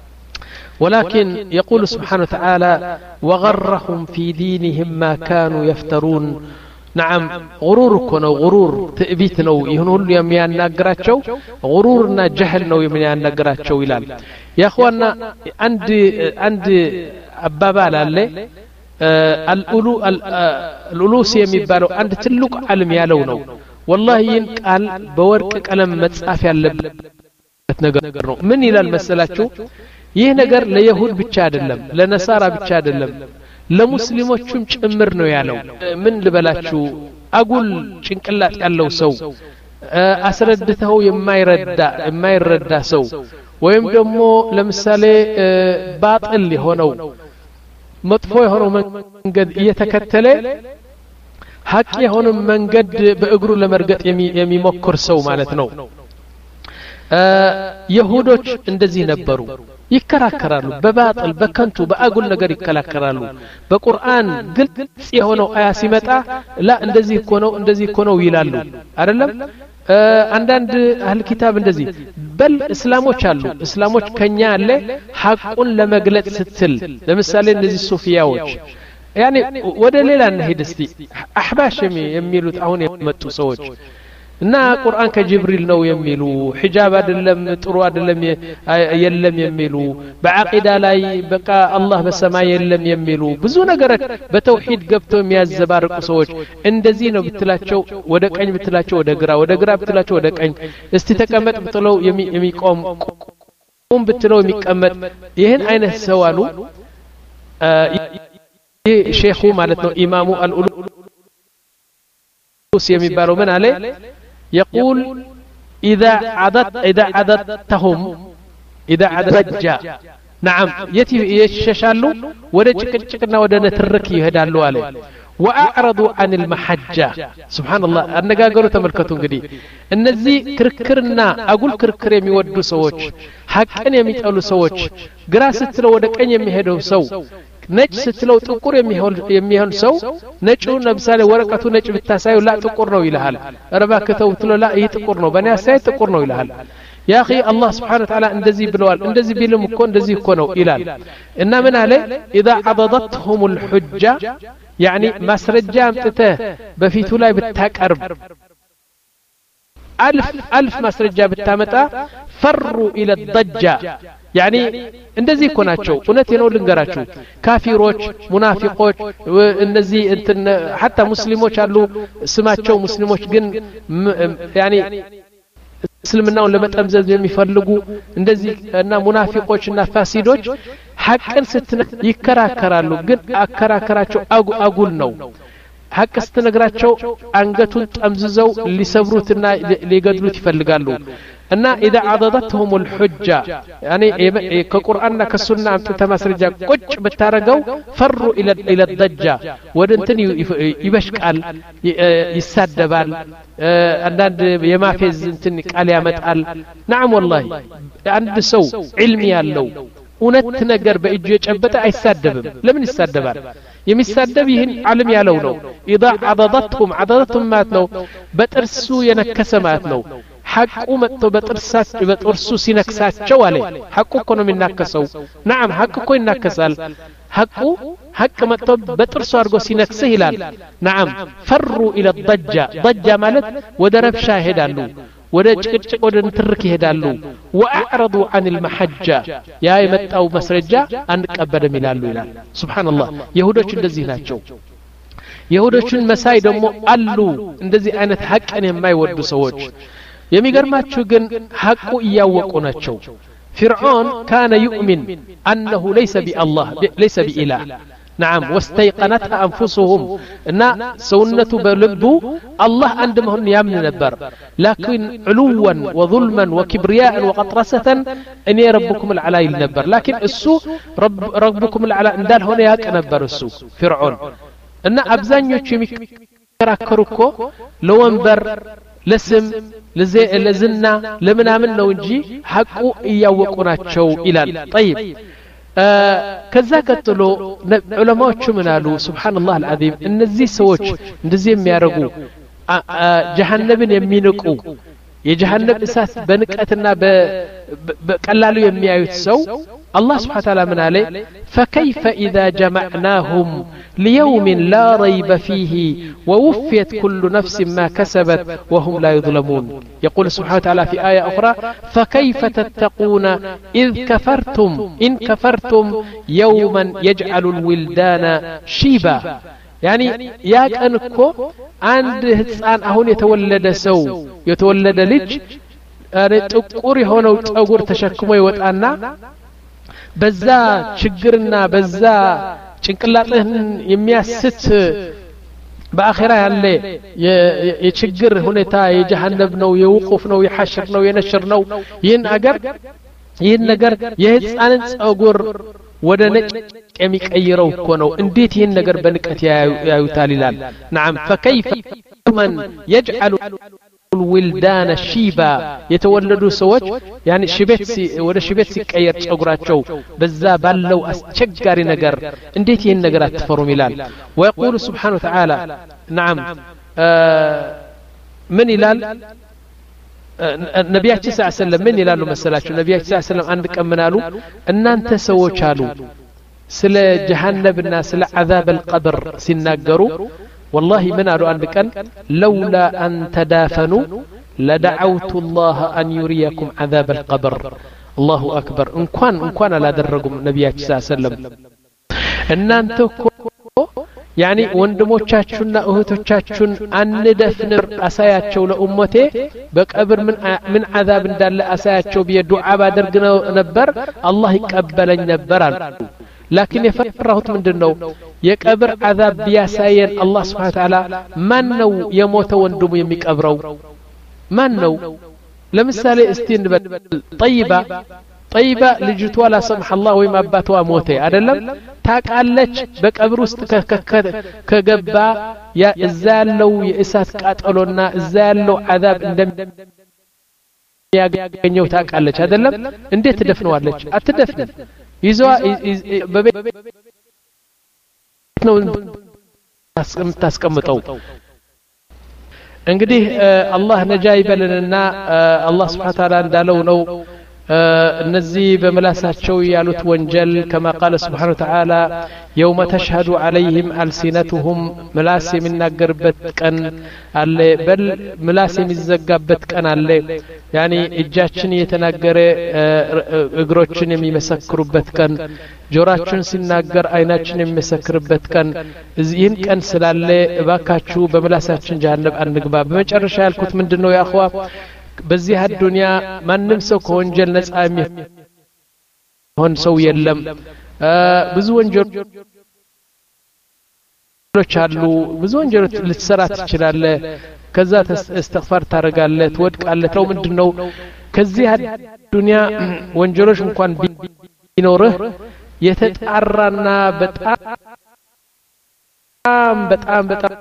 A: ولكن يقول سبحانه وتعالى وغرهم في دينهم ما كانوا يفترون نعم غرور كنو غرور تأبيت نو يهنول يميان ناقراتشو غرورنا جهل نو يميان ناقراتشو يلال يا أخوانا عندي عندي أبابا لالي الألو الألوسي የሚባለው አንድ ትልቅ ዓለም ያለው ነው والله ይህን ቃል በወርቅ ቀለም መጻፍ ያለበት ነገር ነው ምን ይላል መሰላችሁ ይህ ነገር ለይሁድ ብቻ አይደለም ለነሳራ ብቻ አይደለም ለሙስሊሞችም ጭምር ነው ያለው ምን ልበላችሁ አጉል ጭንቅላት ያለው ሰው አስረድተው የማይረዳ የማይረዳ ሰው ወይም ደግሞ ለምሳሌ ባጥል የሆነው መጥፎ የሆነው መንገድ እየተከተለ ሐቅ የሆነው መንገድ በእግሩ ለመርገጥ የሚሞክር ሰው ማለት ነው ይሁዶች እንደዚህ ነበሩ ይከራከራሉ በባጥል በከንቱ በአጉል ነገር ይከራከራሉ በቁርአን ግልጽ የሆነው አያ ሲመጣ ላ እንደዚህ እኮ ነው እንደዚህ እኮ ነው ይላሉ አይደለም አንዳንድ አህል ኪታብ እንደዚህ በል እስላሞች አሉ እስላሞች ከኛ አለ ሐቁን ለመግለጽ ስትል ለምሳሌ እነዚህ ሱፊያዎች ያኔ ወደ ሌላ እንሄድ እስቲ አህባሽ የሚሉት አሁን የመጡ ሰዎች እና ቁርአን ከጅብሪል ነው የሚሉ ሒጃብ አይደለም ጥሩ አይደለም የለም የሚሉ በአቂዳ ላይ በቃ አላህ በሰማይ የለም የሚሉ ብዙ ነገር በተውሂድ ገብተው የሚያዘባርቁ ሰዎች እንደዚህ ነው ብትላቸው ወደ ቀኝ ብትላቸው ወደ ግራ ወደ ግራ ብትላቸው ወደ ቀኝ እስቲ ተቀመጥ ብትለው የሚቆም ቁም ብትለው የሚቀመጥ ይሄን አይነት ሰው አሉ ሼኹ ማለት ነው ኢማሙ አልኡሉስ የሚባለው ምን አለ يقول إذا عدد إذا عددتهم إذا عدد نعم يتي يششالو ودا ጭቅጭቅና ወደ ነትርክ ይሄዳሉ አለ وأعرضوا عن المحجة سبحان الله አነጋገሩ ተመልከቱ እንግዲህ እነዚህ ክርክርና አጉል ክርክር የሚወዱ ሰዎች ሐቅን የሚጠሉ ሰዎች ግራ ስትለው ወደ ቀኝ የሚሄደው ሰው ነጭ ስትለው ጥቁር የሚሆን የሚሆን ሰው ነጩ ለምሳሌ ወረቀቱ ነጭ ብታሳየው ላ ጥቁር ነው ይልሃል ረባከተው ትሎ ላ ይህ ጥቁር ነው በእኔ አሳይ ጥቁር ነው ይልሃል يا اخي الله سبحانه وتعالى እንደዚህ ብለዋል እንደዚህ ቢልም እኮ እንደዚህ እኮ ነው ይላል እና ምን አለ اذا عضدتهم الحجه يعني ማስረጃ አምጥተህ በፊቱ ላይ ብታቀርብ ألف ألف مسرجة بالتامتا فروا إلى الضجة يعني እንደዚህ እኮ ናቸው እውነት ነው ልንገራችሁ ካፊሮች ሙናፊቆች እነዚህ እንትን حتى ሙስሊሞች አሉ ስማቸው ሙስሊሞች ግን يعني እስልምናውን ለመጠምዘዝ የሚፈልጉ እንደዚህ እና ሙናፊቆችና ፋሲዶች ሐቅን ስትነ ይከራከራሉ ግን አከራከራቸው አጉል ነው ሐቅ ስትነግራቸው አንገቱን ጠምዝዘው ሊሰብሩትና ሊገድሉት ይፈልጋሉ እና اذا عضدتهم الحجه يعني كقراننا كسنه امطተ ማስረጃ ቁጭ በታረገው فروا الى الى الضجه ወደንትን ይበሽቃል ይሳደባል አንዳንድ የማፌዝ እንትን ቃል ያመጣል نعم والله አንድ ሰው ዒልም ያለው እውነት ነገር በእጁ የጨበጠ አይሳደብም ለምን ይሳደባል የሚሳደብ ይህን ዓለም ያለው ነው اذا عضدتهم عضدتهم ማለት ነው በጥርሱ የነከሰ ማለት ነው ሐቁ መጥቶ በጥርሳት በጥርሱ ሲነክሳቸው አለ ሐቁ እኮ ነው የሚናከሰው نعم ሐቁ እኮ ይናከሳል ሐቁ ሐቅ መጥቶ በጥርሱ አድርጎ ሲነክስህ ይላል نعم فروا الى الضجه ضجه ማለት ወደ ረብሻ ይሄዳሉ ወደ ጭቅጭቅ ወደ ንትርክ ይሄዳሉ واعرضوا عن المحجه ያ የመጣው መስረጃ አንቀበልም ይላሉ ይላል ሱብሃንአላህ ይሁዶች እንደዚህ ናቸው ይሁዶችን መሳይ ደግሞ አሉ እንደዚህ አይነት ሐቅን የማይወዱ ሰዎች የሚገርማችሁ ግን ሐቁ እያወቁ ናቸው فرعون كان يؤمن أنه ليس بالله ليس بإله نعم واستيقنتها أنفسهم إن سنة بلبو الله عندهم يامن نبر لكن علوا وظلما وكبرياء وقطرسة إني ربكم العلاء النبر لكن السوء رب ربكم العلاء اندال هنا ياك نبر السوء فرعون إن أبزان يوشي كراكروكو لونبر لسم لزي لزنا لمنامن ነው እንጂ ሐቁ እያወቁ ናቸው ይላል طيب ከዛ ቀጥሎ ዑለማዎቹ ምን አሉ ሱብሃንአላህ አልዓዚም እነዚህ ሰዎች እንደዚህ የሚያረጉ ጀሃነምን የሚንቁ የጀሃነም እሳት በንቀትና በቀላሉ የሚያዩት ሰው الله سبحانه وتعالى من عليه فكيف إذا جمعناهم ليوم لا ريب فيه ووفيت كل نفس ما كسبت وهم لا يظلمون يقول سبحانه وتعالى في آية أخرى فكيف تتقون إذ كفرتم إن كفرتم يوما يجعل الولدان شيبا يعني ياك أنكو عند هتسان أهون يتولد سو يتولد لج تقوري هنا وتقور تشكمه يوتأنا በዛ ችግርና በዛ ጭንቅላትህን የሚያስት በአኺራ ያለ የችግር ሁኔታ የጀሃነም ነው የውቁፍ ነው የሐሽር ነው የነሽር ነው ይህን አገር ይህን ነገር የህፃንን ጸጉር ወደ ነጭ የሚቀይረው እኮ ነው እንዴት ይህን ነገር በንቀት ያዩታል ይላል نعم فكيف من يجعل الولدان شيبا يتولدوا سوج يعني شبت سي ولا شبت سيقير ጸጉራቸው በዛ ባለው አስቸጋሪ ነገር እንዴት ይሄን ነገር አትፈሩም ይላል ويقول سبحانه وتعالى نعم من ይላል ነብያችን ሰለላሁ ዐለይሂ ወሰለም ምን ይላሉ መሰላችሁ ነብያችን ሰለላሁ ዐለይሂ ወሰለም አንድ ቀን ምን አሉ እናንተ ሰዎች አሉ ስለ ጀሃነምና ስለ عذاب القبر ሲናገሩ والله من أرو أنكن لولا أن تدافنوا لدعوت الله أن يريكم عذاب القبر الله أكبر إن كان إن كان لا درجم النبي صلى الله عليه وسلم إن أنتم يعني وندموتشاتشون أهوتشاتشون أن ندفنر أساياتشو لأمته بقبر من من عذاب دال أساياتشو بيدعاء بدرجنا نبر الله يقبل نبر لكن يفرهت من دنو يقبر عذاب بياساين الله سبحانه وتعالى من نو يموت وندم يميقبرو من نو لمثال استين طيبة طيبة لجتوا لا سمح الله وما اباتوا موتي አይደለም ታቃለች በቀብር ውስጥ ከገባ ያ እዛ ያለው የእሳት ቃጠሎና እዛ ያለው عذاب እንደሚያገኘው ታቃለች አይደለም እንዴት ትደፍነዋለች አትደፍንም ይዘዋ በቤት ነው ታስቀምጠው እንግዲህ አላህ ነጃ ይበልንና አላህ Subhanahu Ta'ala እንዳለው ነው እነዚህ በመላሳቸው ያሉት ወንጀል ከማ ቃለ ስብሓን ወተዓላ የውመ ተሽሀዱ ዐለይህም አልሲነቱሁም ምላስ የሚናገርበት ቀን አለ በል ምላስ የሚዘጋበት ቀን አለ ያኒ እጃችን የተናገረ እግሮችን የሚመሰክሩበት ቀን ጆሮአችን ሲናገር አይናችን የሚመሰክርበት ቀን እዚህን ቀን ስላለ እባካችሁ በመላሳችን ጀሃነም አንግባ በመጨረሻ ያልኩት ምንድነው ያ አኽዋ በዚህ አዱንያ ማንም ሰው ከወንጀል ነፃ የሚሆን ሰው የለም ብዙ ወንጀሎች አሉ ብዙ ወንጀሎች ልትሰራ ትችላለህ ከዛ እስትግፋር ታረጋለህ ትወድቃለህ ተው ምንድነው ከዚህ አዱንያ ወንጀሎች እንኳን ቢኖርህ የተጣራና በጣም በጣም በጣም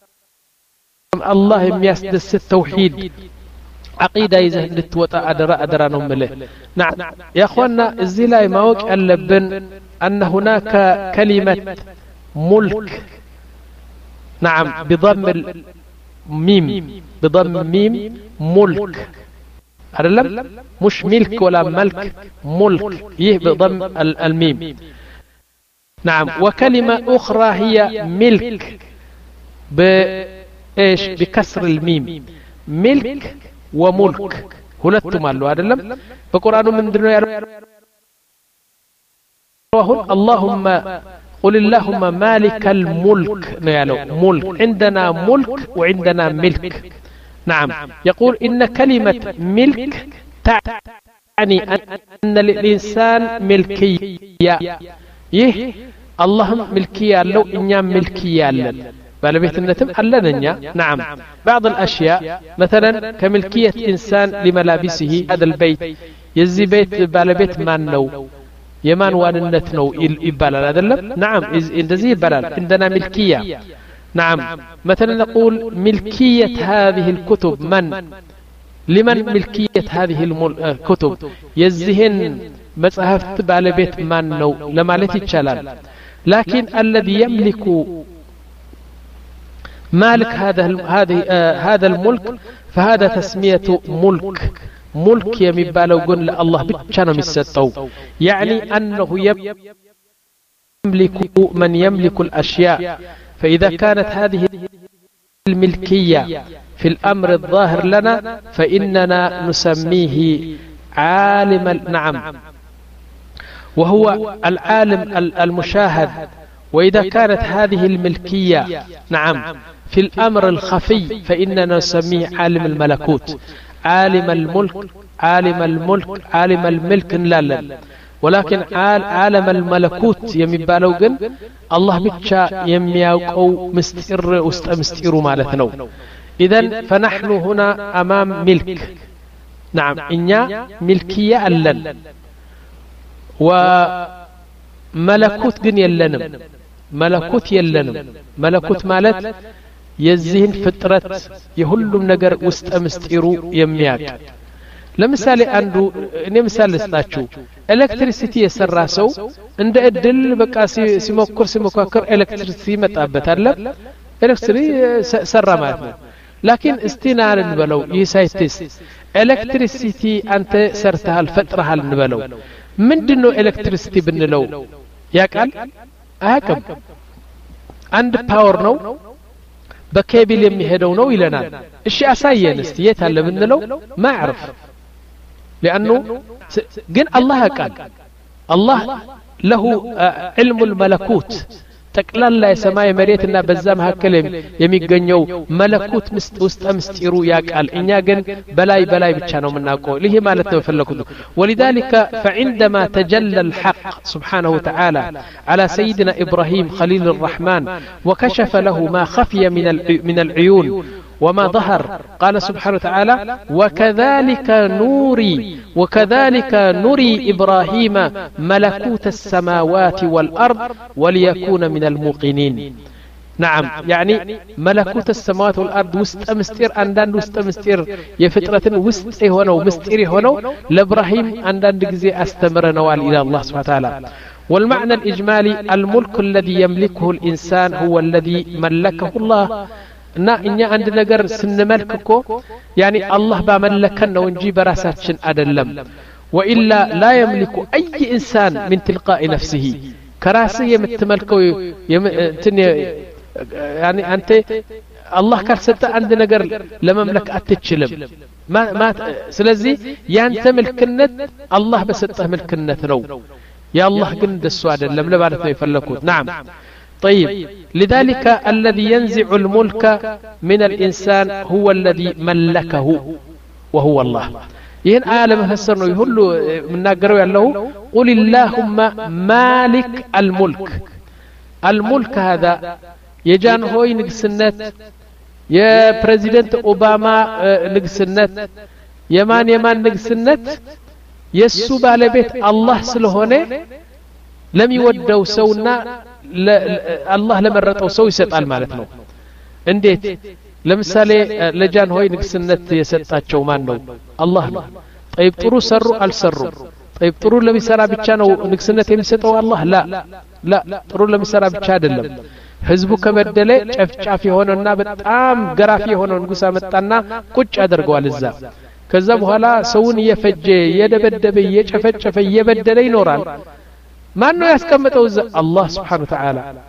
A: አላህ የሚያስደስት ተውሂድ عقيدة إذا لتوطى أدرى أدرى نمله نعم يا أخوانا الزلا ماوك اللبن أن هناك كلمة ملك نعم بضم الميم بضم الميم ملك أعلم مش ملك ولا ملك ملك يه بضم الميم نعم وكلمة أخرى هي ملك بإيش بكسر الميم ملك وملك ሁለቱም አሉ አይደለም በቁርአኑ ምንድነው ያለው اللهم قل اللهم مالك الملك ነው ያለው ملك عندنا ملك وعندنا ملك نعم يقول إن كلمة ملك تعني أن للإنسان ملكية يه اللهم ملكية لو إنيا ملكية لن بالبيتنتم ألننيا نعم بعض الأشياء مثلا كملكية إنسان لملابسه هذا البيت يزي بيت بالبيت ما نو يمان واننت نو إبالال هذا نعم إندزي إبالال عندنا ملكية نعم مثلا نقول ملكية هذه الكتب من لمن ملكية هذه الكتب يزهن مصحفت بالبيت ما نو لما لتي تشلال لكن الذي يملك مالك هذا هذه آه هذا الملك فهذا تسمية ملك ملك يمبالو قل الله بتشانو مستو يعني أنه يملك من يملك الأشياء فإذا كانت هذه الملكية في الأمر الظاهر لنا فإننا نسميه عالم نعم وهو العالم المشاهد وإذا كانت هذه الملكية نعم في الأمر الخفي فإننا نسميه عالم الملكوت عالم الملك عالم الملك عالم الملك لا لا ولكن عالم الملكوت يمبالوغن الله بتشا يمياوقو مستئر وستمستئر مالتنا إذن فنحن هنا أمام ملك نعم إنيا ملكية ألن وملكوت جن يلنم ملكوت يلنم ملكوت مالت የዚህን ፍጥረት የሁሉም ነገር ውስጥ ምስጢሩ የሚያቅ ለምሳሌ አንዱ እኔ ምሳሌ ልስጣችሁ ኤሌክትሪሲቲ የሰራ ሰው እንደ እድል በቃ ሲሞክር ሲሞካከር ኤሌክትሪሲቲ መጣበት አለ ኤሌክትሪሲቲ ሰራ ማለት ነው ላኪን እስቲናል እንበለው ይህ ሳይንቲስት ኤሌክትሪሲቲ አንተ ሰርተሃል ፈጥረሃል እንበለው ምንድነው ኤሌክትሪሲቲ ብንለው ያቃል አያቅም አንድ ፓወር ነው በኬብል የሚሄደው ነው ይለናል እሺ አሳየን እስቲ የት አለ ብንለው ማዕርፍ لانه ግን አላህ ያቃል አላህ له علم الملكوت ጠቅላላ የሰማይ መሬትና በዛ መካከል የሚገኘው መለኮት ውስጥ ምስጢሩ ያቃል እኛ ግን በላይ በላይ ብቻ ነው የምናውቀው ይሄ ማለት ነው ፈለኩት ولذلك فعندما تجلى الحق سبحانه وتعالى على سيدنا إبراهيم خليل الرحمن وكشف له ما خفي من من العيون وما ظهر قال سبحانه وتعالى وكذلك نوري وكذلك نري إبراهيم ملكوت السماوات والأرض وليكون من الموقنين نعم يعني ملكوت السماوات والأرض وسط مستير عندن وسط مستير يفترة وسط هنا ومستير هنا لإبراهيم عندن دقزي أستمرنا إلى الله سبحانه وتعالى والمعنى الإجمالي الملك الذي يملكه الإنسان هو الذي ملكه الله እና እኛ አንድ ነገር ስንመልክ እኮ ያኒ አላህ ባመለከን ነው እንጂ በራሳችን አይደለም وإلا لا يملك أي إنسان من تلقاء نفسه كراسي يمتملكو يم... يعني أنت الله كرسته عند نجر لمملك أتتشلم ما ما سلزي يانت ملكنت الله بسطه ملكنت نو يا الله قند السؤال لم لبارت ما يفلكوت نعم طيب لذلك الذي ينزع الملك من الإنسان هو الذي ملكه وهو الله ين عالم فسرنا يقول له من ناقروا له قل اللهم مالك الملك الملك هذا يجان هوي نقسنت يا بريزيدنت اوباما نقسنت يمان يمان نقسنت يسو بالبيت الله سلهونه لم يودوا سونا الله لمرطوا سو يسطال معناتنو እንዴት ለምሳሌ ለጃን ሆይ ንግስነት የሰጣቸው ማን ነው አላህ ነው طيب ጥሩ ሰሩ አልሰሩ طيب ጥሩ ለሚሰራ ብቻ ነው ንግስነት የሚሰጠው አላህ ላ ላ ጥሩ ለሚሰራ ብቻ አይደለም ህዝቡ ከበደለ ጨፍጫፍ የሆነና በጣም ገራፊ የሆነው ንጉስ አመጣና ቁጭ አድርገዋል እዛ ከዛ በኋላ ሰውን እየፈጀ እየደበደበ እየጨፈጨፈ እየበደለ ይኖራል ማን ነው ያስቀመጠው እዛ አላህ Subhanahu Wa Ta'ala